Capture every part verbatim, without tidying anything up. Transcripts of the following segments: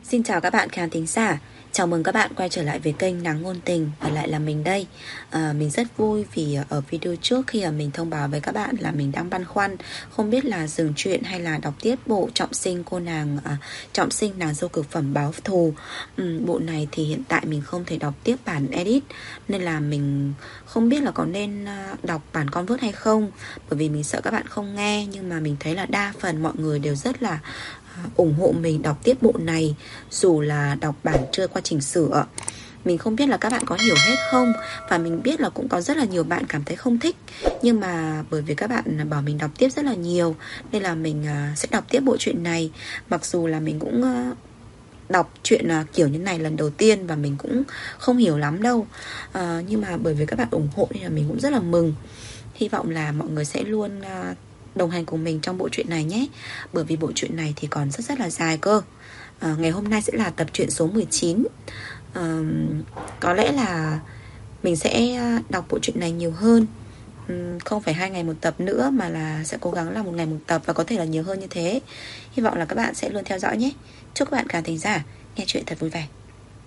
Xin chào các bạn khán thính giả. Chào mừng các bạn quay trở lại với kênh Nắng Ngôn Tình. Và lại là mình đây. à, Mình rất vui vì ở video trước khi mình thông báo với các bạn là mình đang băn khoăn không biết là dừng chuyện hay là đọc tiếp bộ Trọng sinh cô nàng à, Trọng sinh nàng dâu cực phẩm báo thù. ừ, Bộ này thì hiện tại mình không thể đọc tiếp bản edit, nên là mình không biết là có nên đọc bản con vớt hay không. Bởi vì mình sợ các bạn không nghe. Nhưng mà mình thấy là đa phần mọi người đều rất là ủng hộ mình đọc tiếp bộ này, dù là đọc bản chưa qua chỉnh sửa. Mình không biết là các bạn có hiểu hết không. Và mình biết là cũng có rất là nhiều bạn cảm thấy không thích. Nhưng mà bởi vì các bạn bảo mình đọc tiếp rất là nhiều, nên là mình sẽ đọc tiếp bộ truyện này. Mặc dù là mình cũng đọc chuyện kiểu như này lần đầu tiên và mình cũng không hiểu lắm đâu. à, Nhưng mà bởi vì các bạn ủng hộ nên là mình cũng rất là mừng. Hy vọng là mọi người sẽ luôn đồng hành cùng mình trong bộ truyện này nhé. Bởi vì bộ truyện này thì còn rất rất là dài cơ. à, Ngày hôm nay sẽ là tập truyện số mười chín. à, Có lẽ là mình sẽ đọc bộ truyện này nhiều hơn, không phải hai ngày một tập nữa, mà là sẽ cố gắng là một ngày một tập, và có thể là nhiều hơn như thế. Hy vọng là các bạn sẽ luôn theo dõi nhé. Chúc các bạn khán thính giả nghe chuyện thật vui vẻ.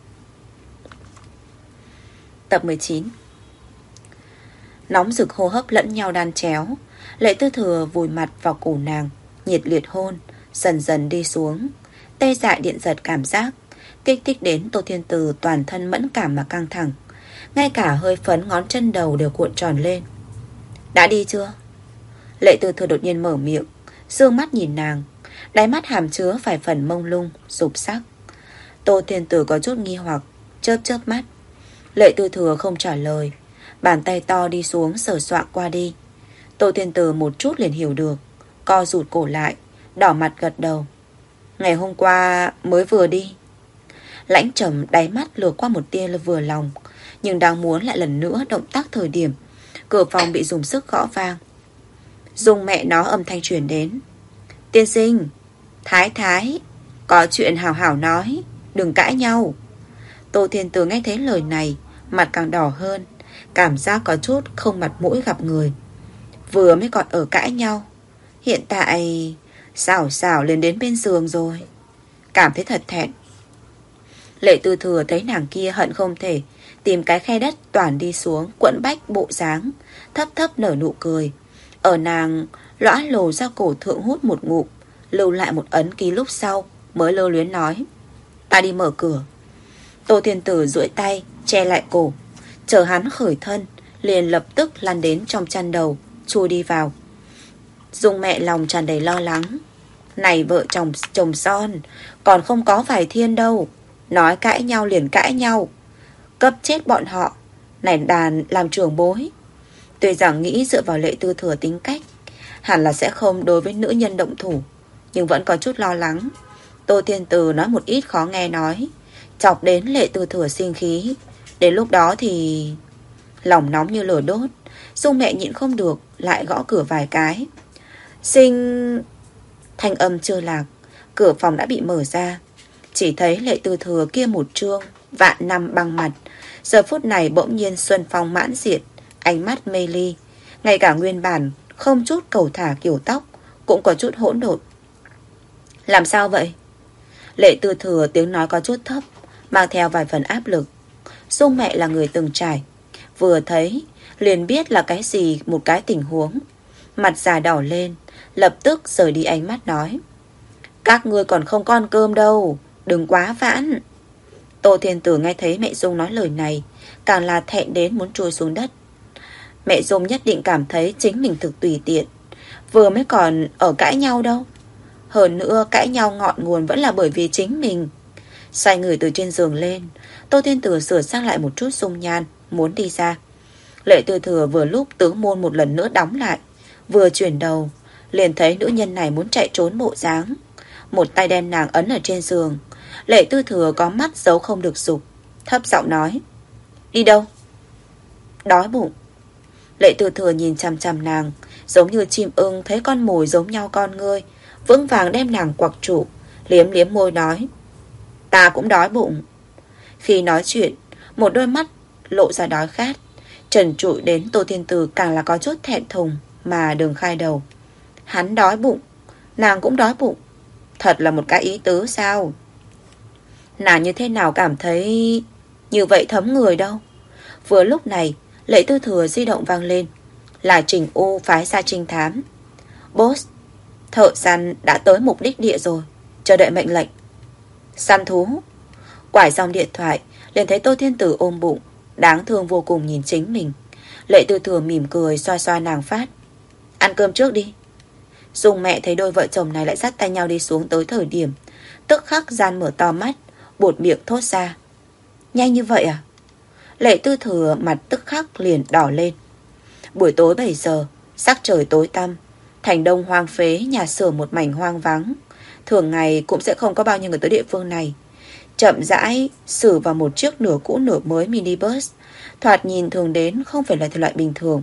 Tập mười chín. Nóng rực hô hấp lẫn nhau đan chéo. Lệ Tư Thừa vùi mặt vào cổ nàng, nhiệt liệt hôn dần dần đi xuống. Tê dại điện giật cảm giác kích thích đến Tô Thiên Từ toàn thân mẫn cảm mà căng thẳng. Ngay cả hơi phấn ngón chân đầu đều cuộn tròn lên. Đã đi chưa? Lệ Tư Thừa đột nhiên mở miệng, dương mắt nhìn nàng, đáy mắt hàm chứa vài phần mông lung, dục sắc. Tô Thiên Từ có chút nghi hoặc, chớp chớp mắt. Lệ Tư Thừa không trả lời, bàn tay to đi xuống sờ soạng qua đi. Tô Thiên Từ một chút liền hiểu được, co rụt cổ lại, đỏ mặt gật đầu. Ngày hôm qua mới vừa đi. Lãnh trầm đáy mắt lừa qua một tia là vừa lòng, nhưng đang muốn lại lần nữa động tác thời điểm cửa phòng bị dùng sức gõ vang. Dùng mẹ nó âm thanh truyền đến. Tiên sinh, Thái Thái, có chuyện hào hào nói, đừng cãi nhau. Tô Thiên Từ nghe thấy lời này, mặt càng đỏ hơn, cảm giác có chút không mặt mũi gặp người. Vừa mới còn ở cãi nhau, hiện tại xảo xảo lên đến bên giường rồi. Cảm thấy thật thẹn. Lệ Tư Thừa thấy nàng kia hận không thể tìm cái khe đất toàn đi xuống, quẫn bách bộ dáng, thấp thấp nở nụ cười. Ở nàng lõa lồ ra cổ thượng hút một ngụm, lưu lại một ấn ký lúc sau mới lơ luyến nói. Ta đi mở cửa. Tô Thiên Tử duỗi tay che lại cổ, chờ hắn khởi thân, liền lập tức lăn đến trong chăn đầu, chui đi vào. Dung mẹ lòng tràn đầy lo lắng. Này vợ chồng chồng son, còn không có vài thiên đâu, nói cãi nhau liền cãi nhau, cấp chết bọn họ. Này đàn làm trưởng bối. Tuy rằng nghĩ dựa vào Lệ Tư Thừa tính cách, hẳn là sẽ không đối với nữ nhân động thủ, nhưng vẫn có chút lo lắng. Tô Thiên Từ nói một ít khó nghe nói, chọc đến Lệ Tư Thừa sinh khí. Đến lúc đó thì lòng nóng như lửa đốt. Dung mẹ nhịn không được, lại gõ cửa vài cái. Sinh... Thanh âm chưa lạc, cửa phòng đã bị mở ra. Chỉ thấy Lệ Tư Thừa kia một trương vạn năm băng mặt, giờ phút này bỗng nhiên xuân phong mãn diệt, ánh mắt mê ly. Ngay cả nguyên bản không chút cầu thả kiểu tóc cũng có chút hỗn độn. Làm sao vậy? Lệ Tư Thừa tiếng nói có chút thấp, mang theo vài phần áp lực. Dung mẹ là người từng trải, vừa thấy liền biết là cái gì một cái tình huống. Mặt già đỏ lên, lập tức rời đi ánh mắt nói. Các ngươi còn không có ăn cơm đâu, đừng quá vãn. Tô Thiên Tử nghe thấy mẹ Dung nói lời này, càng là thẹn đến muốn trôi xuống đất. Mẹ Dung nhất định cảm thấy chính mình thực tùy tiện, vừa mới còn ở cãi nhau đâu. Hơn nữa cãi nhau ngọn nguồn vẫn là bởi vì chính mình. Xoay người từ trên giường lên, Tô Thiên Tử sửa sang lại một chút dung nhan, muốn đi ra. Lệ Tư Thừa vừa lúc tướng môn một lần nữa đóng lại, vừa chuyển đầu liền thấy nữ nhân này muốn chạy trốn bộ dáng. Một tay đem nàng ấn ở trên giường. Lệ Tư Thừa có mắt giấu không được dục, thấp giọng nói. Đi đâu? Đói bụng. Lệ Tư Thừa nhìn chằm chằm nàng, giống như chim ưng thấy con mồi giống nhau con ngươi, vững vàng đem nàng quặc trụ, liếm liếm môi nói. Ta cũng đói bụng. Khi nói chuyện, một đôi mắt lộ ra đói khát, trần trụi đến Tô Thiên Từ càng là có chút thẹn thùng mà đừng khai đầu. Hắn đói bụng, nàng cũng đói bụng, thật là một cái ý tứ sao? Nàng như thế nào cảm thấy như vậy thấm người đâu. Vừa lúc này, Lệ Tư Thừa di động vang lên. Là Trình U phái ra trinh thám. Boss, thợ săn đã tới mục đích địa rồi, chờ đợi mệnh lệnh. Săn thú. Quải xong điện thoại, liền thấy Tô Thiên Tử ôm bụng, đáng thương vô cùng nhìn chính mình. Lệ Tư Thừa mỉm cười xoa xoa nàng phát. Ăn cơm trước đi. Dung mẹ thấy đôi vợ chồng này lại dắt tay nhau đi xuống tới thời điểm, tức khắc gian mở to mắt, buột miệng thốt ra. Nhanh như vậy à? Lệ Tư Thừa mặt tức khắc liền đỏ lên. Buổi tối bảy giờ, sắc trời tối tăm, thành đông hoang phế, nhà xưởng một mảnh hoang vắng. Thường ngày cũng sẽ không có bao nhiêu người tới địa phương này. Chậm rãi xử vào một chiếc nửa cũ nửa mới minibus, thoạt nhìn thường đến không phải là thể loại bình thường.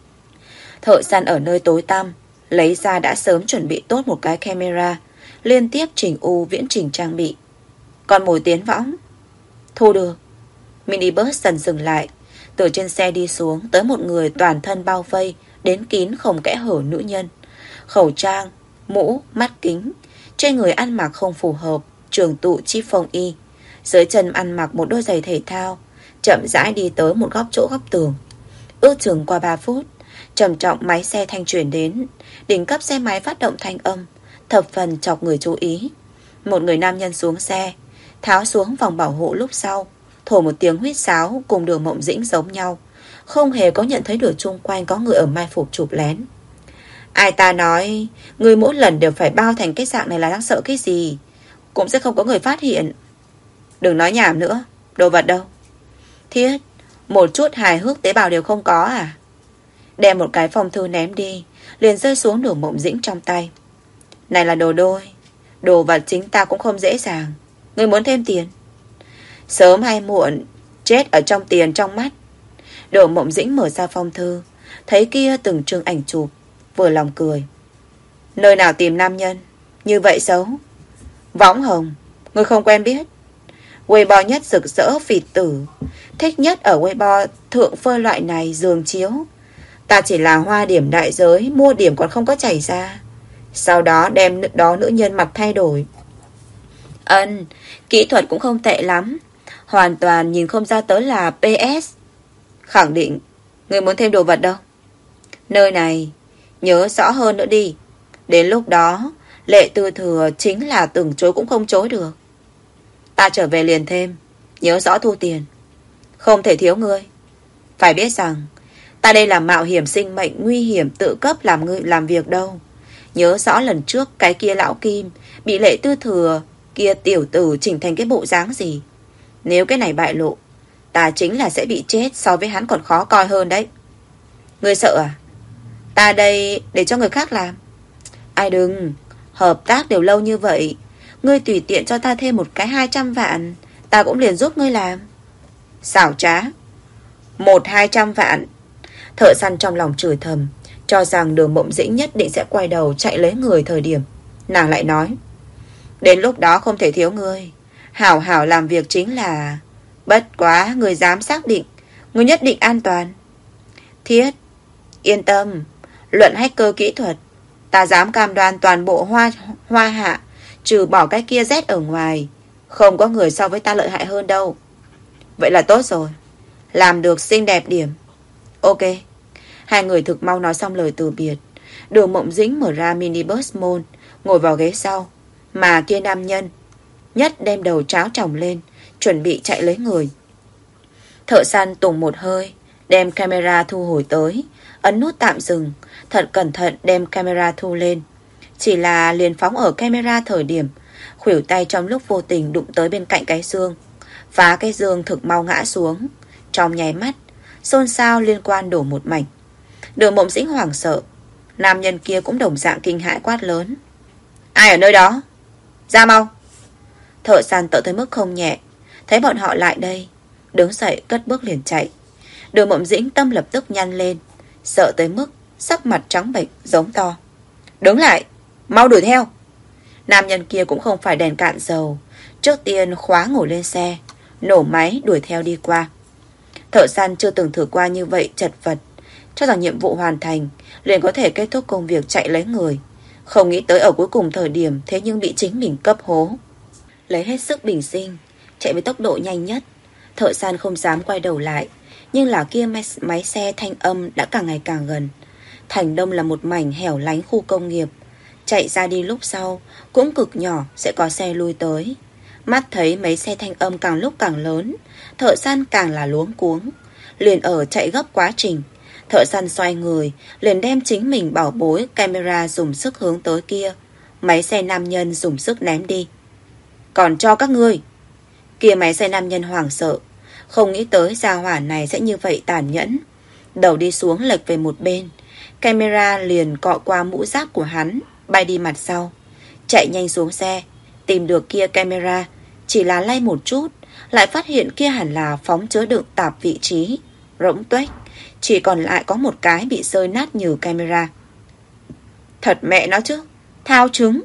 Thợ săn ở nơi tối tăm lấy ra đã sớm chuẩn bị tốt một cái camera, liên tiếp chỉnh u viễn trình trang bị. Còn mồi tiến võng. Thu được. Minibus dần dừng lại. Từ trên xe đi xuống tới một người toàn thân bao vây đến kín không kẽ hở nữ nhân. Khẩu trang, mũ, mắt kính. Trên người ăn mặc không phù hợp, trường tụ chip phong y. Dưới chân ăn mặc một đôi giày thể thao. Chậm rãi đi tới một góc chỗ góc tường. Ước chừng qua ba phút, trầm trọng máy xe thanh chuyển đến. Đỉnh cấp xe máy phát động thanh âm, thập phần chọc người chú ý. Một người nam nhân xuống xe, tháo xuống vòng bảo hộ lúc sau, thổi một tiếng huýt sáo cùng Đường Mộng Dĩnh giống nhau, không hề có nhận thấy được chung quanh có người ở mai phục chụp lén. Ai ta nói, người mỗi lần đều phải bao thành cái dạng này là đang sợ cái gì, cũng sẽ không có người phát hiện. Đừng nói nhảm nữa, đồ vật đâu? Thiết, một chút hài hước tế bào đều không có à? Đem một cái phong thư ném đi, liền rơi xuống Đường Mộng Dĩnh trong tay. Này là đồ đôi, đồ vật chính ta cũng không dễ dàng. Ngươi muốn thêm tiền? Sớm hay muộn, chết ở trong tiền trong mắt. Đường Mộng Dĩnh mở ra phong thư, thấy kia từng chương ảnh chụp, vừa lòng cười. Nơi nào tìm nam nhân như vậy xấu? Võng hồng, ngươi không quen biết. Weibo nhất rực rỡ phỉ tử, thích nhất ở Weibo thượng phơi loại này giường chiếu. Ta chỉ là hoa điểm đại giới, mua điểm còn không có chảy ra. Sau đó đem đó nữ nhân mặt thay đổi. Ân, kỹ thuật cũng không tệ lắm, hoàn toàn nhìn không ra tới là pê ét. Khẳng định, người muốn thêm đồ vật đâu? Nơi này, nhớ rõ hơn nữa đi. Đến lúc đó, Lệ Tư Thừa chính là từng chối cũng không chối được. Ta trở về liền thêm, nhớ rõ thu tiền. Không thể thiếu ngươi. Phải biết rằng, ta đây là mạo hiểm sinh mệnh nguy hiểm tự cấp làm ngươi làm việc đâu. Nhớ rõ lần trước cái kia lão Kim bị Lệ Tư Thừa kia tiểu tử chỉnh thành cái bộ dáng gì. Nếu cái này bại lộ, ta chính là sẽ bị chết, so với hắn còn khó coi hơn đấy. Ngươi sợ à? Ta đây để cho người khác làm. Ai đừng, hợp tác đều lâu như vậy, ngươi tùy tiện cho ta thêm một cái hai trăm vạn, ta cũng liền giúp ngươi làm. Xảo trá. Một hai trăm vạn. Thợ săn trong lòng chửi thầm, cho rằng Đường Mộng Dĩnh nhất định sẽ quay đầu chạy lấy người thời điểm. Nàng lại nói, đến lúc đó không thể thiếu ngươi. Hảo hảo làm việc chính là. Bất quá ngươi dám xác định ngươi nhất định an toàn. Thiết, yên tâm. Luận hacker kỹ thuật, ta dám cam đoan toàn bộ hoa, hoa hạ, trừ bỏ cái kia Z ở ngoài, không có người so với ta lợi hại hơn đâu. Vậy là tốt rồi. Làm được xinh đẹp điểm. Ok. Hai người thực mau nói xong lời từ biệt. Đường Mộng Dĩnh mở ra minibus môn, ngồi vào ghế sau. Mà kia nam nhân nhất đem đầu tráo tròng lên, chuẩn bị chạy lấy người. Thợ săn tùng một hơi, đem camera thu hồi tới, ấn nút tạm dừng, thật cẩn thận đem camera thu lên. Chỉ là liền phóng ở camera thời điểm, khuỷu tay trong lúc vô tình đụng tới bên cạnh cái giường, phá cái giường thực mau ngã xuống. Trong nháy mắt, xôn xao liên quan đổ một mảnh. Đường Mộng Dĩnh hoảng sợ. Nam nhân kia cũng đồng dạng kinh hãi quát lớn. Ai ở nơi đó? Ra mau. Thợ săn tự tới mức không nhẹ, thấy bọn họ lại đây, đứng dậy cất bước liền chạy. Đường Mộng Dĩnh tâm lập tức nhăn lên, sợ tới mức sắc mặt trắng bệch giống to. Đứng lại, mau đuổi theo. Nam nhân kia cũng không phải đèn cạn dầu, trước tiên khóa ngồi lên xe, nổ máy đuổi theo đi qua. Thợ săn chưa từng thử qua như vậy chật vật, cho rằng nhiệm vụ hoàn thành liền có thể kết thúc công việc chạy lấy người. Không nghĩ tới ở cuối cùng thời điểm thế nhưng bị chính mình cấp hố. Lấy hết sức bình sinh, chạy với tốc độ nhanh nhất. Thợ săn không dám quay đầu lại, nhưng là kia máy, máy xe thanh âm đã càng ngày càng gần. Thành Đông là một mảnh hẻo lánh khu công nghiệp. Chạy ra đi lúc sau cũng cực nhỏ sẽ có xe lui tới. Mắt thấy mấy xe thanh âm càng lúc càng lớn, thợ săn càng là luống cuống. Liền ở chạy gấp quá trình, thợ săn xoay người, liền đem chính mình bảo bối camera dùng sức hướng tới kia. Máy xe nam nhân dùng sức ném đi. Còn cho các ngươi. Kia máy xe nam nhân hoảng sợ, không nghĩ tới gia hỏa này sẽ như vậy tàn nhẫn. Đầu đi xuống lệch về một bên, camera liền cọ qua mũ giáp của hắn, bay đi mặt sau. Chạy nhanh xuống xe, tìm được kia camera, chỉ là lay một chút, lại phát hiện kia hẳn là phóng chứa đựng tạp vị trí, rỗng tuếch, chỉ còn lại có một cái bị rơi nát như camera. Thật mẹ nó chứ, thao trứng.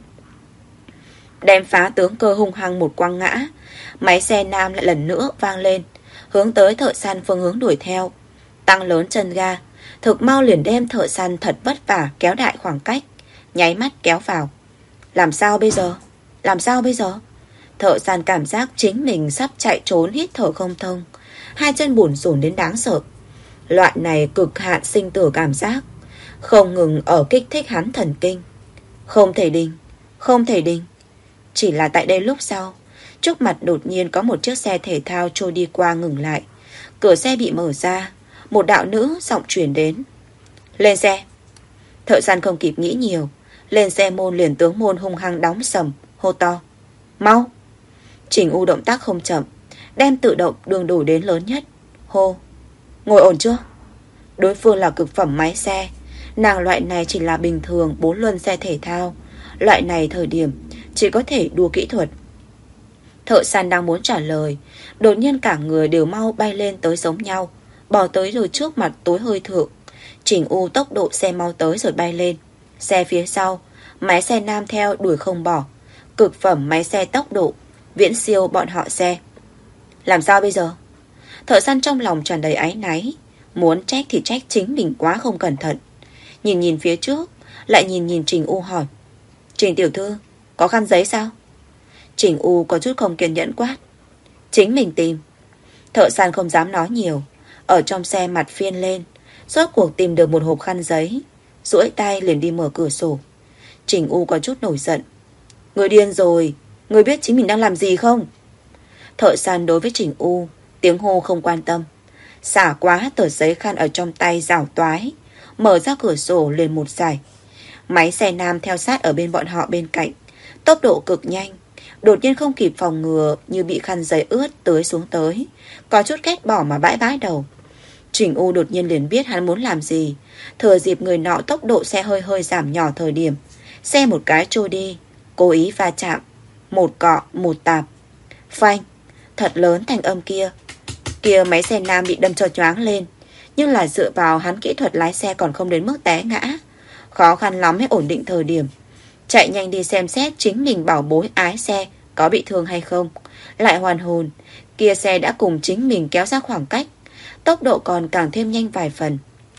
Đem phá tướng cơ hung hăng một quăng ngã, máy xe nam lại lần nữa vang lên, hướng tới thợ săn phương hướng đuổi theo. Tăng lớn chân ga, thực mau liền đem thợ săn thật vất vả kéo đại khoảng cách, nháy mắt kéo vào. Làm sao bây giờ? Làm sao bây giờ? Thợ săn cảm giác chính mình sắp chạy trốn hít thở không thông, hai chân bủn rủn đến đáng sợ. Loại này cực hạn sinh tử cảm giác không ngừng ở kích thích hắn thần kinh. Không thể đình, không thể đình. Chỉ là tại đây lúc sau, trước mặt đột nhiên có một chiếc xe thể thao trôi đi qua ngừng lại. Cửa xe bị mở ra, một đạo nữ giọng truyền đến. Lên xe. Thợ săn không kịp nghĩ nhiều, lên xe môn liền tướng môn hung hăng đóng sầm, hô to. Mau. Trình U động tác không chậm, đem tự động đường đủ đến lớn nhất. Hô. Ngồi ổn chưa? Đối phương là cực phẩm máy xe, nàng loại này chỉ là bình thường bốn luân xe thể thao. Loại này thời điểm chỉ có thể đua kỹ thuật. Thợ săn đang muốn trả lời, đột nhiên cả người đều mau bay lên tới giống nhau, bò tới rồi trước mặt tối hơi thượng. Trình U tốc độ xe mau tới rồi bay lên. Xe phía sau, máy xe nam theo đuổi không bỏ. Cực phẩm máy xe tốc độ, viễn siêu bọn họ xe. Làm sao bây giờ? Thợ săn trong lòng tràn đầy áy náy, muốn trách thì trách chính mình quá không cẩn thận. Nhìn nhìn phía trước, lại nhìn nhìn Trình U hỏi. Trình tiểu thư, có khăn giấy sao? Trình U có chút không kiên nhẫn quát. Chính mình tìm. Thợ săn không dám nói nhiều, ở trong xe mặt phiên lên, rốt cuộc tìm được một hộp khăn giấy, duỗi tay liền đi mở cửa sổ. Trình U có chút nổi giận. Người điên rồi, người biết chính mình đang làm gì không? Thợ săn đối với Trình U tiếng hô không quan tâm, xả quá tờ giấy khăn ở trong tay rảo toái, mở ra cửa sổ liền một giải. Máy xe nam theo sát ở bên bọn họ bên cạnh, tốc độ cực nhanh, đột nhiên không kịp phòng ngừa, như bị khăn giấy ướt tưới xuống tới, có chút ghét bỏ mà bãi bãi đầu. Trình U đột nhiên liền biết hắn muốn làm gì, thừa dịp người nọ tốc độ xe hơi hơi giảm nhỏ thời điểm, xe một cái trôi đi, cố ý va chạm, một cọ một tạp. Phanh, thật lớn thanh âm kia. Kia máy xe nam bị đâm cho choáng lên, nhưng là dựa vào hắn kỹ thuật lái xe còn không đến mức té ngã, khó khăn lắm mới ổn định thời điểm. Chạy nhanh đi xem xét chính mình bảo bối ái xe có bị thương hay không. Lại hoàn hồn, kia xe đã cùng chính mình kéo ra khoảng cách, tốc độ còn càng thêm nhanh vài phần.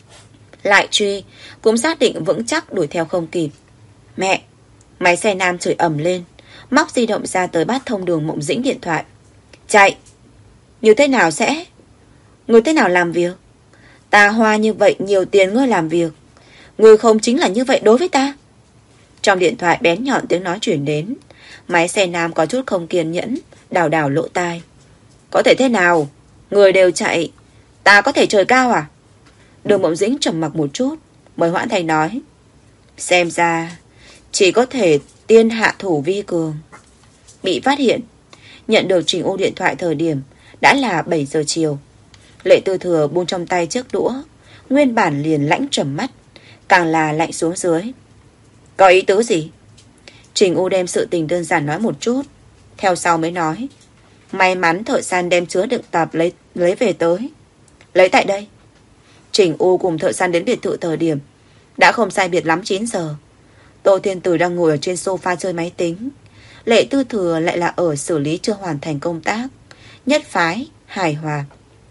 Lại truy, cũng xác định vững chắc đuổi theo không kịp. Mẹ! Máy xe nam chửi ầm lên, móc di động ra tới bắt thông đường Mộng Dĩnh điện thoại. Chạy! Như thế nào sẽ? Người thế nào làm việc? Ta hoa như vậy nhiều tiền ngươi làm việc, ngươi không chính là như vậy đối với ta? Trong điện thoại bén nhọn tiếng nói chuyển đến. Máy xe nam có chút không kiên nhẫn, đào đào lỗ tai. Có thể thế nào? Người đều chạy, ta có thể trời cao à? Đường Mộng Dĩnh trầm mặc một chút, mới hoãn thành nói. Xem ra chỉ có thể tiên hạ thủ vi cường. Bị phát hiện. Nhận được Trình U điện thoại thời điểm đã là bảy giờ chiều. Lệ Tư Thừa buông trong tay chiếc đũa, nguyên bản liền lãnh trầm mắt, càng là lạnh xuống dưới. Có ý tứ gì? Trình U đem sự tình đơn giản nói một chút, theo sau mới nói. May mắn thợ săn đem chứa đựng tạp lấy, lấy về tới. Lấy tại đây. Trình U cùng thợ săn đến biệt thự thời điểm đã không sai biệt lắm chín giờ. Tô Thiên Tử đang ngồi ở trên sofa chơi máy tính. Lệ Tư Thừa lại là ở xử lý chưa hoàn thành công tác. Nhất phái, hài hòa.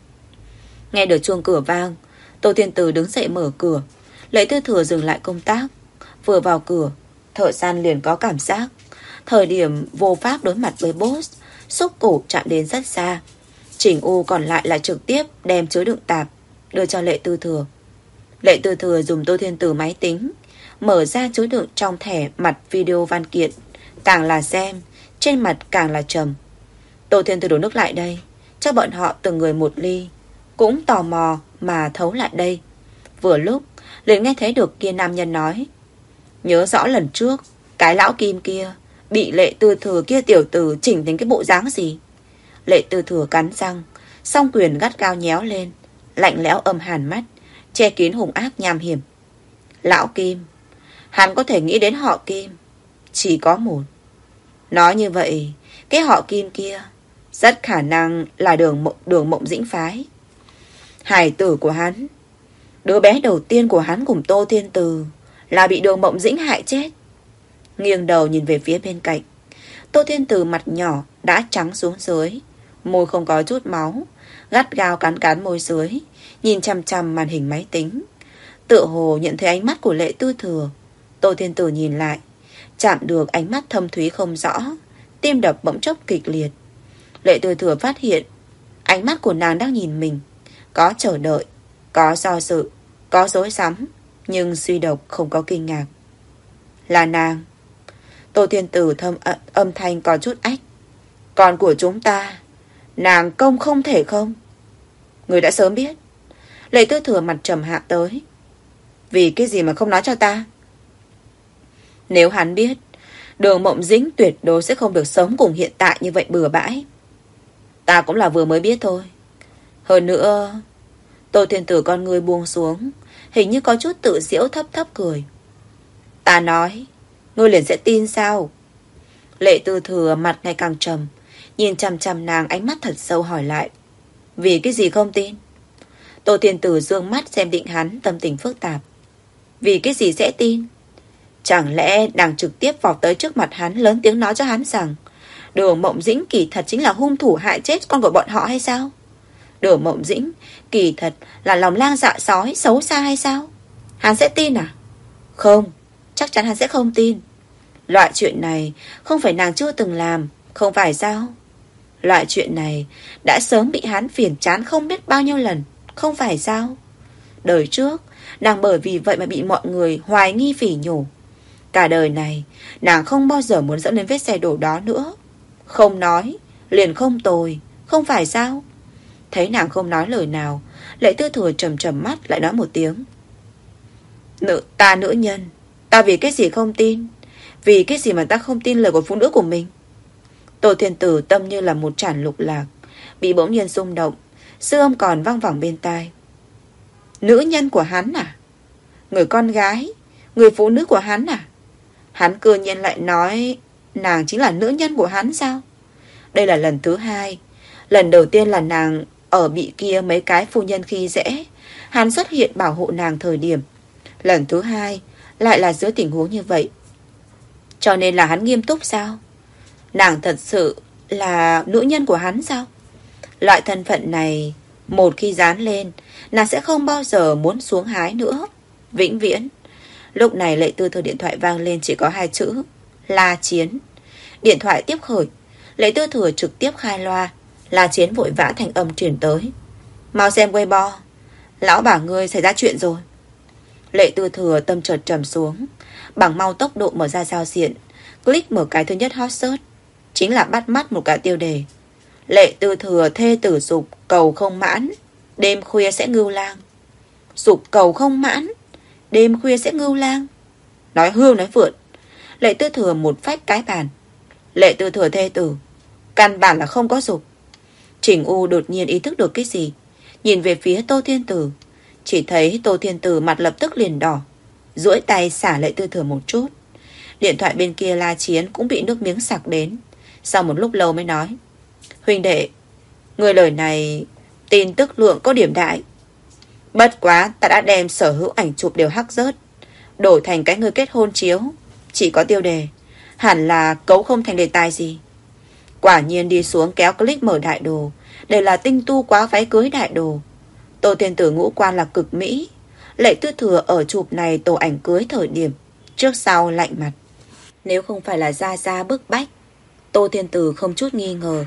Nghe được chuông cửa vang, Tô Thiên Tử đứng dậy mở cửa. Lệ Tư Thừa dừng lại công tác. Vừa vào cửa, thợ săn liền có cảm giác thời điểm vô pháp đối mặt với boss, xúc cổ chạm đến rất xa. Trình U còn lại là trực tiếp đem chứa đựng tạp đưa cho Lệ Tư Thừa. Lệ Tư Thừa dùng Tô Thiên Tử máy tính mở ra chứa đựng trong thẻ mặt video văn kiện. Càng là xem, trên mặt càng là trầm. Tô Thiên Tử đổ nước lại đây, cho bọn họ từng người một ly. Cũng tò mò mà thấu lại đây. Vừa lúc liền nghe thấy được kia nam nhân nói: nhớ rõ lần trước cái lão Kim kia bị Lệ Tư Thừa kia tiểu tử chỉnh thành cái bộ dáng gì. Lệ Tư Thừa cắn răng, song quyền gắt gao nhéo lên, lạnh lẽo âm hàn mắt che kín hung ác nham hiểm. Lão Kim, hắn có thể nghĩ đến họ Kim chỉ có một. Nói như vậy, cái họ Kim kia rất khả năng là đường mộng, đường mộng dĩnh phái. Hài tử của hắn, đứa bé đầu tiên của hắn cùng Tô Thiên Từ là bị đường mộng dĩnh hại chết. Nghiêng đầu nhìn về phía bên cạnh, Tô Thiên Từ mặt nhỏ đã trắng xuống dưới, môi không có chút máu, gắt gao cắn cắn môi dưới, nhìn chằm chằm màn hình máy tính. Tựa hồ nhận thấy ánh mắt của Lệ Tư Thừa. Tô Thiên Từ nhìn lại, chạm được ánh mắt thâm thúy không rõ, tim đập bỗng chốc kịch liệt. Lệ Tư Thừa phát hiện ánh mắt của nàng đang nhìn mình, có chờ đợi, có do dự, có rối rắm, nhưng suy độc không có kinh ngạc. Là nàng. Tô Thiên Tử thâm âm, âm thanh có chút ách. Con của chúng ta, nàng công không thể không? Người đã sớm biết. Lệ Tư Thừa mặt trầm hạ tới. Vì cái gì mà không nói cho ta? Nếu hắn biết, Đường Mộng Dĩnh tuyệt đối sẽ không được sống cùng hiện tại như vậy bừa bãi. Ta cũng là vừa mới biết thôi. Hơn nữa, Tô Thiên Tử con người buông xuống, hình như có chút tự giễu thấp thấp cười. Ta nói, ngươi liền sẽ tin sao? Lệ Tư Thừa mặt ngày càng trầm, nhìn chằm chằm nàng, ánh mắt thật sâu hỏi lại. Vì cái gì không tin? Tô Thiên Tử dương mắt xem định hắn, tâm tình phức tạp. Vì cái gì sẽ tin? Chẳng lẽ nàng trực tiếp vọt tới trước mặt hắn, lớn tiếng nói cho hắn rằng Đường Mộng Dĩnh kỳ thật chính là hung thủ hại chết con của bọn họ hay sao? Đường Mộng Dĩnh kỳ thật là lòng lang dạ sói, xấu xa hay sao? Hắn sẽ tin à? Không, chắc chắn hắn sẽ không tin. Loại chuyện này không phải nàng chưa từng làm, không phải sao? Loại chuyện này đã sớm bị hắn phiền chán không biết bao nhiêu lần, không phải sao? Đời trước nàng bởi vì vậy mà bị mọi người hoài nghi phỉ nhổ. Cả đời này nàng không bao giờ muốn dẫm lên vết xe đổ đó nữa. Không nói liền không tồi, không phải sao? Thấy nàng không nói lời nào, Lệ Tư Thừa trầm trầm mắt lại nói một tiếng. Nữ, ta nữ nhân, ta vì cái gì không tin? Vì cái gì mà ta không tin lời của phụ nữ của mình? Tô Thiên Tử tâm như là một tràn lục lạc, bị bỗng nhiên rung động, sư âm còn vang vẳng bên tai. Nữ nhân của hắn à? Người con gái, người phụ nữ của hắn à? Hắn cư nhiên lại nói nàng chính là nữ nhân của hắn sao? Đây là lần thứ hai. Lần đầu tiên là nàng ở bị kia mấy cái phu nhân khi dễ, hắn xuất hiện bảo hộ nàng thời điểm. Lần thứ hai lại là giữa tình huống như vậy. Cho nên là hắn nghiêm túc sao? Nàng thật sự là nữ nhân của hắn sao? Loại thân phận này một khi dán lên, nàng sẽ không bao giờ muốn xuống hái nữa, vĩnh viễn. Lúc này Lệ Tư Thừa điện thoại vang lên, chỉ có hai chữ: La Chiến. Điện thoại tiếp khởi, Lệ Tư Thừa trực tiếp khai loa. La Chiến vội vã thành âm truyền tới. Mau xem Weibo, lão bà ngươi xảy ra chuyện rồi. Lệ Tư Thừa tâm chợt trầm xuống, bằng mau tốc độ mở ra giao diện, click mở cái thứ nhất hot search, chính là bắt mắt một cái tiêu đề: Lệ Tư Thừa thê tử dục cầu không mãn, đêm khuya sẽ ngưu lang. Dục cầu không mãn, đêm khuya sẽ ngưu lang. Nói hưu nói vượn. Lệ Tư Thừa một phách cái bàn. Lệ Tư Thừa thê tử căn bản là không có dục. Trình U đột nhiên ý thức được cái gì, nhìn về phía Tô Thiên Tử. Chỉ thấy Tô Thiên Tử mặt lập tức liền đỏ, duỗi tay xả Lệ Tư Thừa một chút. Điện thoại bên kia La Chiến cũng bị nước miếng sặc đến. Sau một lúc lâu mới nói: Huynh đệ, người lời này tin tức lượng có điểm đại. Bất quá ta đã đem sở hữu ảnh chụp đều hắc rớt, đổi thành cái người kết hôn chiếu, chỉ có tiêu đề, hẳn là cấu không thành đề tài gì. Quả nhiên đi xuống kéo click mở đại đồ, đều là tinh tu quá váy cưới đại đồ. Tô Thiên Tử ngũ quan là cực mỹ. Lệ Tư Thừa ở chụp này tổ ảnh cưới thời điểm trước sau lạnh mặt. Nếu không phải là Gia Gia bức bách, Tô Thiên Tử không chút nghi ngờ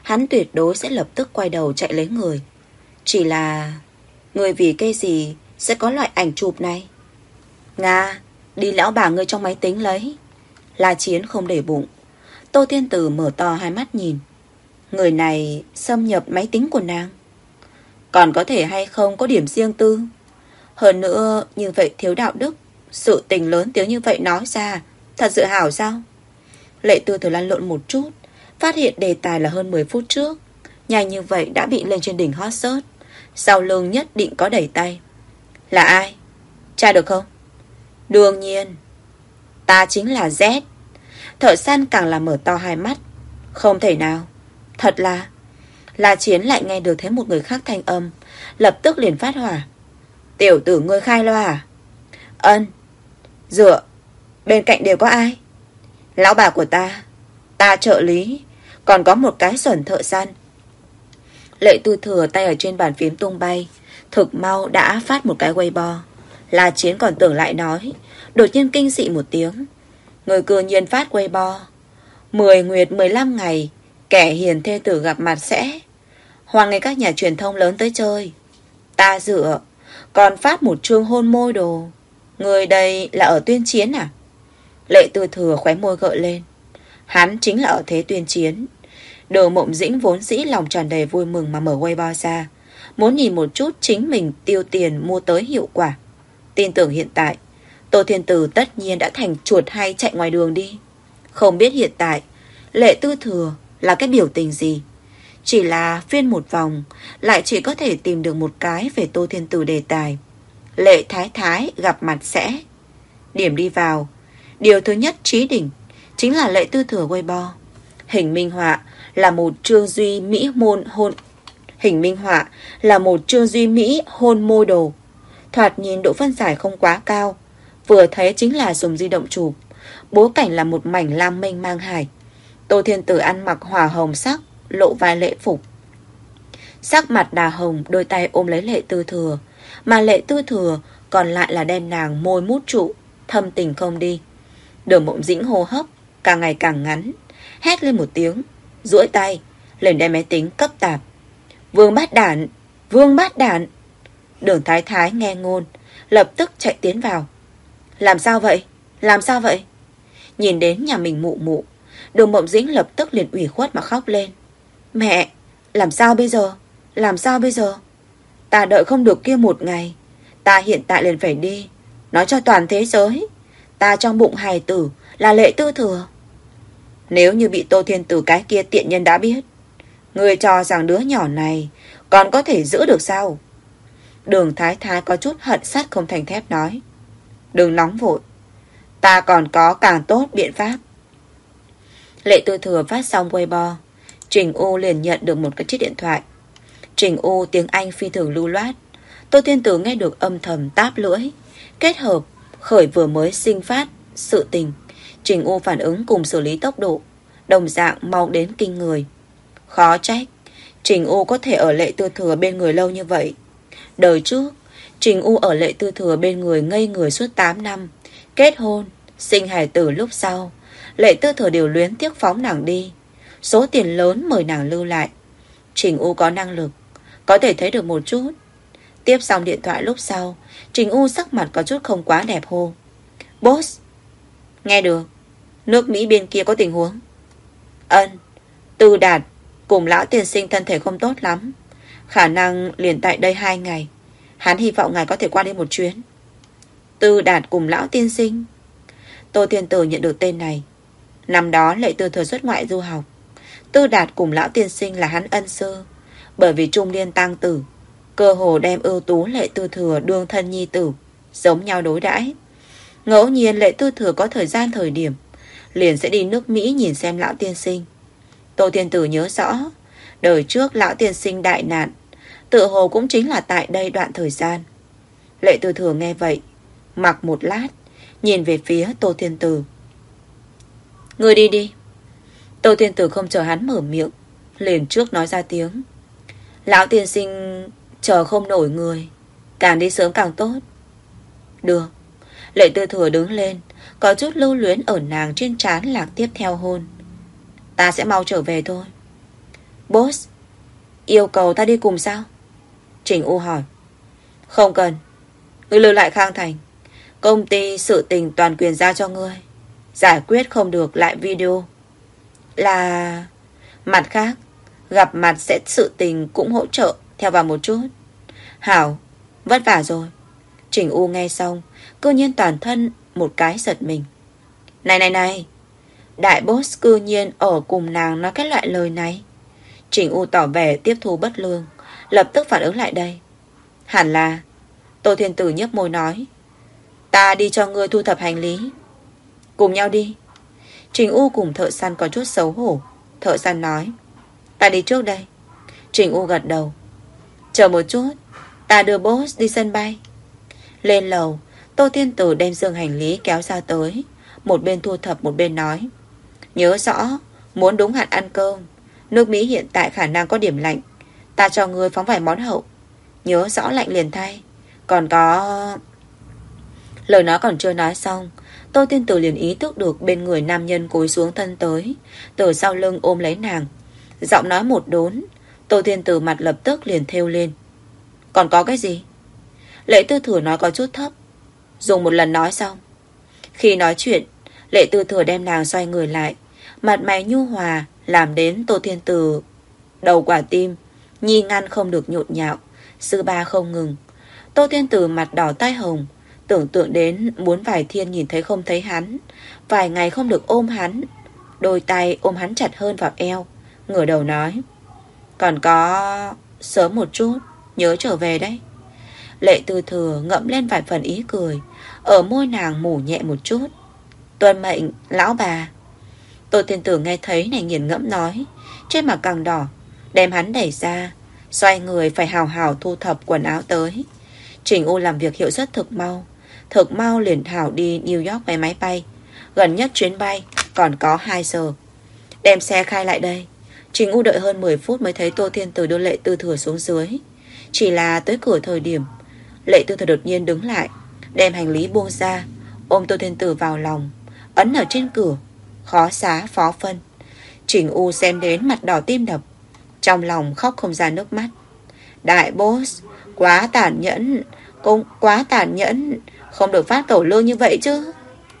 hắn tuyệt đối sẽ lập tức quay đầu chạy lấy người. Chỉ là người vì cái gì sẽ có loại ảnh chụp này? Nga, đi lão bà ngươi trong máy tính lấy. La Chiến không để bụng. Tô Thiên Tử mở to hai mắt nhìn. Người này xâm nhập máy tính của nàng, còn có thể hay không có điểm riêng tư. Hơn nữa như vậy thiếu đạo đức. Sự tình lớn tiếng như vậy nói ra, thật sự hảo sao? Lệ Tư Thừa lăn lộn một chút, phát hiện đề tài là hơn mười phút trước. Nhanh như vậy đã bị lên trên đỉnh hot search. Sau lưng nhất định có đẩy tay. Là ai? Tra được không? Đương nhiên, ta chính là Z. Thợ săn càng là mở to hai mắt. Không thể nào. Thật là La Chiến lại nghe được thấy một người khác thanh âm, lập tức liền phát hỏa. Tiểu tử ngươi khai loa à? Ân. Dựa. Bên cạnh đều có ai? Lão bà của ta, ta trợ lý, còn có một cái xuẩn thợ săn. Lệ Tư Thừa tay ở trên bàn phím tung bay, thực mau đã phát một cái Weibo. La Chiến còn tưởng lại nói, đột nhiên kinh dị một tiếng. Người cư nhiên phát Weibo. Mười nguyệt mười lăm ngày, kẻ hiền thê tử gặp mặt sẽ. Hoan nghênh các nhà truyền thông lớn tới chơi. Ta dựa, còn phát một chương hôn môi đồ. Người đây là ở tuyên chiến à? Lệ Tư Thừa khóe môi gợi lên. Hắn chính là ở thế tuyên chiến. Đường Mộng Dĩnh vốn dĩ lòng tràn đầy vui mừng mà mở Weibo ra, muốn nhìn một chút chính mình tiêu tiền mua tới hiệu quả. Tin tưởng hiện tại Tô Thiên Tử tất nhiên đã thành chuột hay chạy ngoài đường đi. Không biết hiện tại Lệ Tư Thừa là cái biểu tình gì. Chỉ là phiên một vòng lại chỉ có thể tìm được một cái về Tô Thiên Tử đề tài. Lệ Thái Thái gặp mặt sẽ. Điểm đi vào, điều thứ nhất trí đỉnh chính là Lệ Tư Thừa Weibo. Hình minh họa là một chương duy mỹ môn hôn Hình minh họa là một chương duy mỹ hôn môi đồ. Thoạt nhìn độ phân giải không quá cao, vừa thấy chính là dùng di động chụp. Bối cảnh là một mảnh lam mênh mang hải. Tô Thiên Tử ăn mặc hỏa hồng sắc, lộ vai lễ phục, sắc mặt đà hồng, đôi tay ôm lấy Lệ Tư Thừa, mà Lệ Tư Thừa còn lại là đem nàng môi mút trụ, thâm tình không đi. Đường Mộng Dĩnh hô hấp càng ngày càng ngắn, hét lên một tiếng, duỗi tay lên đem máy tính cấp tạp. Vương Bát Đản, Vương Bát Đản. Đường Thái Thái nghe ngôn, lập tức chạy tiến vào. Làm sao vậy? Làm sao vậy? Nhìn đến nhà mình mụ mụ, Đường Mộng Dĩnh lập tức liền ủy khuất mà khóc lên. Mẹ, làm sao bây giờ? Làm sao bây giờ? Ta đợi không được kia một ngày. Ta hiện tại liền phải đi nói cho toàn thế giới ta trong bụng hài tử là Lệ Tư Thừa. Nếu như bị Tô Thiên Tử cái kia tiện nhân đã biết, người cho rằng đứa nhỏ này còn có thể giữ được sao? Đường Thái Thái có chút hận sắt không thành thép nói. Đừng nóng vội, ta còn có càng tốt biện pháp. Lệ Tư Thừa phát xong Weibo, Trình U liền nhận được một cái chiếc điện thoại. Trình U tiếng Anh phi thường lưu loát. Tô Thiên Tử nghe được âm thầm táp lưỡi. Kết hợp khởi vừa mới sinh phát sự tình, Trình U phản ứng cùng xử lý tốc độ đồng dạng mau đến kinh người. Khó trách Trình U có thể ở Lệ Tư Thừa bên người lâu như vậy. Đời trước Trình U ở Lệ Tư Thừa bên người ngây người suốt tám năm. Kết hôn, sinh hài tử lúc sau, Lệ Tư Thừa đều luyến tiếc phóng nàng đi. Số tiền lớn mời nàng lưu lại. Trình U có năng lực, có thể thấy được một chút. Tiếp xong điện thoại lúc sau, Trình U sắc mặt có chút không quá đẹp hô. Boss. Nghe được. Nước Mỹ bên kia có tình huống. Ân. Tư Đạt cùng lão tiên sinh thân thể không tốt lắm, khả năng liền tại đây hai ngày. Hắn hy vọng ngài có thể qua đi một chuyến. Tư Đạt cùng lão tiên sinh. Tô Thiên Tử nhận được tên này. Năm đó Lệ Tư Thừa xuất ngoại du học, Tư Đạt cùng lão tiên sinh là hắn ân sư. Bởi vì trung niên tang tử, cơ hồ đem ưu tú Lệ Tư Thừa đương thân nhi tử, giống nhau đối đãi. Ngẫu nhiên Lệ Tư Thừa có thời gian thời điểm, liền sẽ đi nước Mỹ nhìn xem lão tiên sinh. Tô Thiên Tử nhớ rõ, đời trước lão tiên sinh đại nạn, tự hồ cũng chính là tại đây đoạn thời gian. Lệ Tư Thừa nghe vậy, mặc một lát, nhìn về phía Tô Thiên Tử. Người đi đi. Tô Thiên Tử không chờ hắn mở miệng, liền trước nói ra tiếng. Lão tiên sinh chờ không nổi người, càng đi sớm càng tốt. Được. Lệ Tư Thừa đứng lên, có chút lưu luyến ở nàng trên trán lạc tiếp theo hôn. Ta sẽ mau trở về thôi. Boss, yêu cầu ta đi cùng sao? Trình U hỏi. Không cần, ngươi lưu lại Khang Thành. Công ty sự tình toàn quyền giao cho ngươi. Giải quyết không được lại video. Là... Mặt khác, gặp mặt sẽ sự tình cũng hỗ trợ theo vào một chút. Hảo, vất vả rồi. Trình U nghe xong, cư nhiên toàn thân một cái giật mình. Này này này, đại boss cư nhiên ở cùng nàng nói cái loại lời này. Trình U tỏ vẻ tiếp thu bất lương, lập tức phản ứng lại đây. Hẳn là. Tô Thiên Tử nhếch môi nói. Ta đi cho ngươi thu thập hành lý. Cùng nhau đi. Trình U cùng thợ săn có chút xấu hổ. Thợ săn nói. Ta đi trước đây. Trình U gật đầu. Chờ một chút, ta đưa boss đi sân bay. Lên lầu, Tô Thiên Tử đem giường hành lý kéo ra tới. Một bên thu thập một bên nói. Nhớ rõ, muốn đúng hạn ăn cơm. Nước Mỹ hiện tại khả năng có điểm lạnh. Ta cho ngươi phóng vài món hậu. Nhớ rõ lạnh liền thay. Còn có... Lời nói còn chưa nói xong, Tô Thiên Tử liền ý thức được bên người nam nhân cúi xuống thân tới, từ sau lưng ôm lấy nàng. Giọng nói một đốn, Tô Thiên Tử mặt lập tức liền thêu lên. Còn có cái gì? Lệ Tư Thừa nói có chút thấp. Dùng một lần nói xong. Khi nói chuyện, Lệ Tư Thừa đem nàng xoay người lại, mặt mày nhu hòa, làm đến Tô Thiên Tử đầu quả tim, nhi ngăn không được nhộn nhạo, sư ba không ngừng. Tô Thiên Tử mặt đỏ tai hồng, tưởng tượng đến muốn vài thiên nhìn thấy không thấy hắn, vài ngày không được ôm hắn, đôi tay ôm hắn chặt hơn vào eo, ngửa đầu nói. Còn có... sớm một chút, nhớ trở về đấy. Lệ Tư Thừa ngậm lên vài phần ý cười, ở môi nàng mủ nhẹ một chút. Tuân mệnh, lão bà. Tô Thiên Tử nghe thấy này nghiền ngẫm nói, trên mặt càng đỏ, đem hắn đẩy ra, xoay người phải hào hào thu thập quần áo tới. Trình U làm việc hiệu suất thực mau, thực mau liền thảo đi New York về máy bay. Gần nhất chuyến bay còn có hai giờ. Đem xe khai lại đây. Trình U đợi hơn mười phút mới thấy Tô Thiên Tử đưa Lệ Tư Thừa xuống dưới. Chỉ là tới cửa thời điểm, Lệ Tư Thừa đột nhiên đứng lại, đem hành lý buông ra, ôm Tô Thiên Tử vào lòng, ấn ở trên cửa. Khó xá phó phân. Trình U xem đến mặt đỏ tim đập, trong lòng khóc không ra nước mắt. Đại boss, quá tàn nhẫn, cũng quá tàn nhẫn, không được phát cẩu lương như vậy chứ.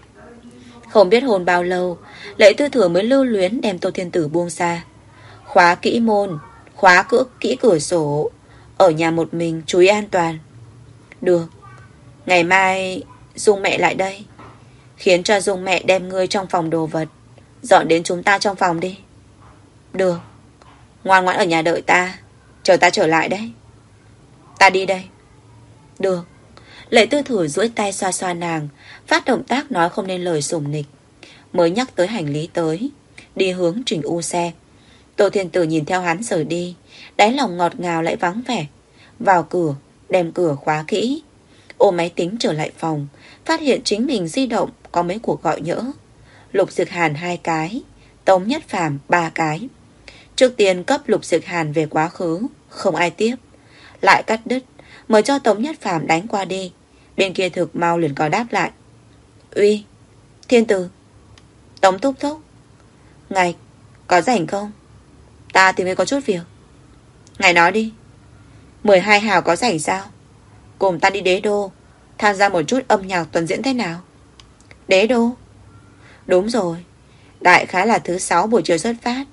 Không biết hôn bao lâu, Lệ Tư Thừa mới lưu luyến đem Tô Thiên Tử buông ra. Khóa kỹ môn, khóa cửa kỹ cửa sổ, ở nhà một mình chú ý an toàn. Được, ngày mai Dung mẹ lại đây, khiến cho Dung mẹ đem ngươi trong phòng đồ vật dọn đến chúng ta trong phòng đi. Được, ngoan ngoãn ở nhà đợi ta, chờ ta trở lại đấy. Ta đi đây. Được. Lệ Tư Thừa duỗi tay xoa xoa nàng, phát động tác nói không nên lời sủng nịch. Mới nhắc tới hành lý tới, đi hướng Trình U xe. Tô Thiên Tử nhìn theo hắn rời đi, đáy lòng ngọt ngào lại vắng vẻ. Vào cửa, đem cửa khóa kỹ, ôm máy tính trở lại phòng, phát hiện chính mình di động có mấy cuộc gọi nhỡ. Lục Diệc Hàn hai cái, Tống Nhất Phàm ba cái. Trước tiên cấp Lục Diệc Hàn về quá khứ, không ai tiếp. Lại cắt đứt, mời cho Tống Nhất Phàm đánh qua đi. Bên kia thực mau liền có đáp lại. Uy, Thiên Tử. Tống thúc thúc. Ngài, có rảnh không? Ta tìm ngươi có chút việc. Ngài nói đi. Mười hai hào có rảnh sao? Cùng ta đi Đế Đô, tham gia một chút âm nhạc tuần diễn thế nào? Đế Đô? Đúng rồi, đại khái là thứ sáu buổi chiều xuất phát,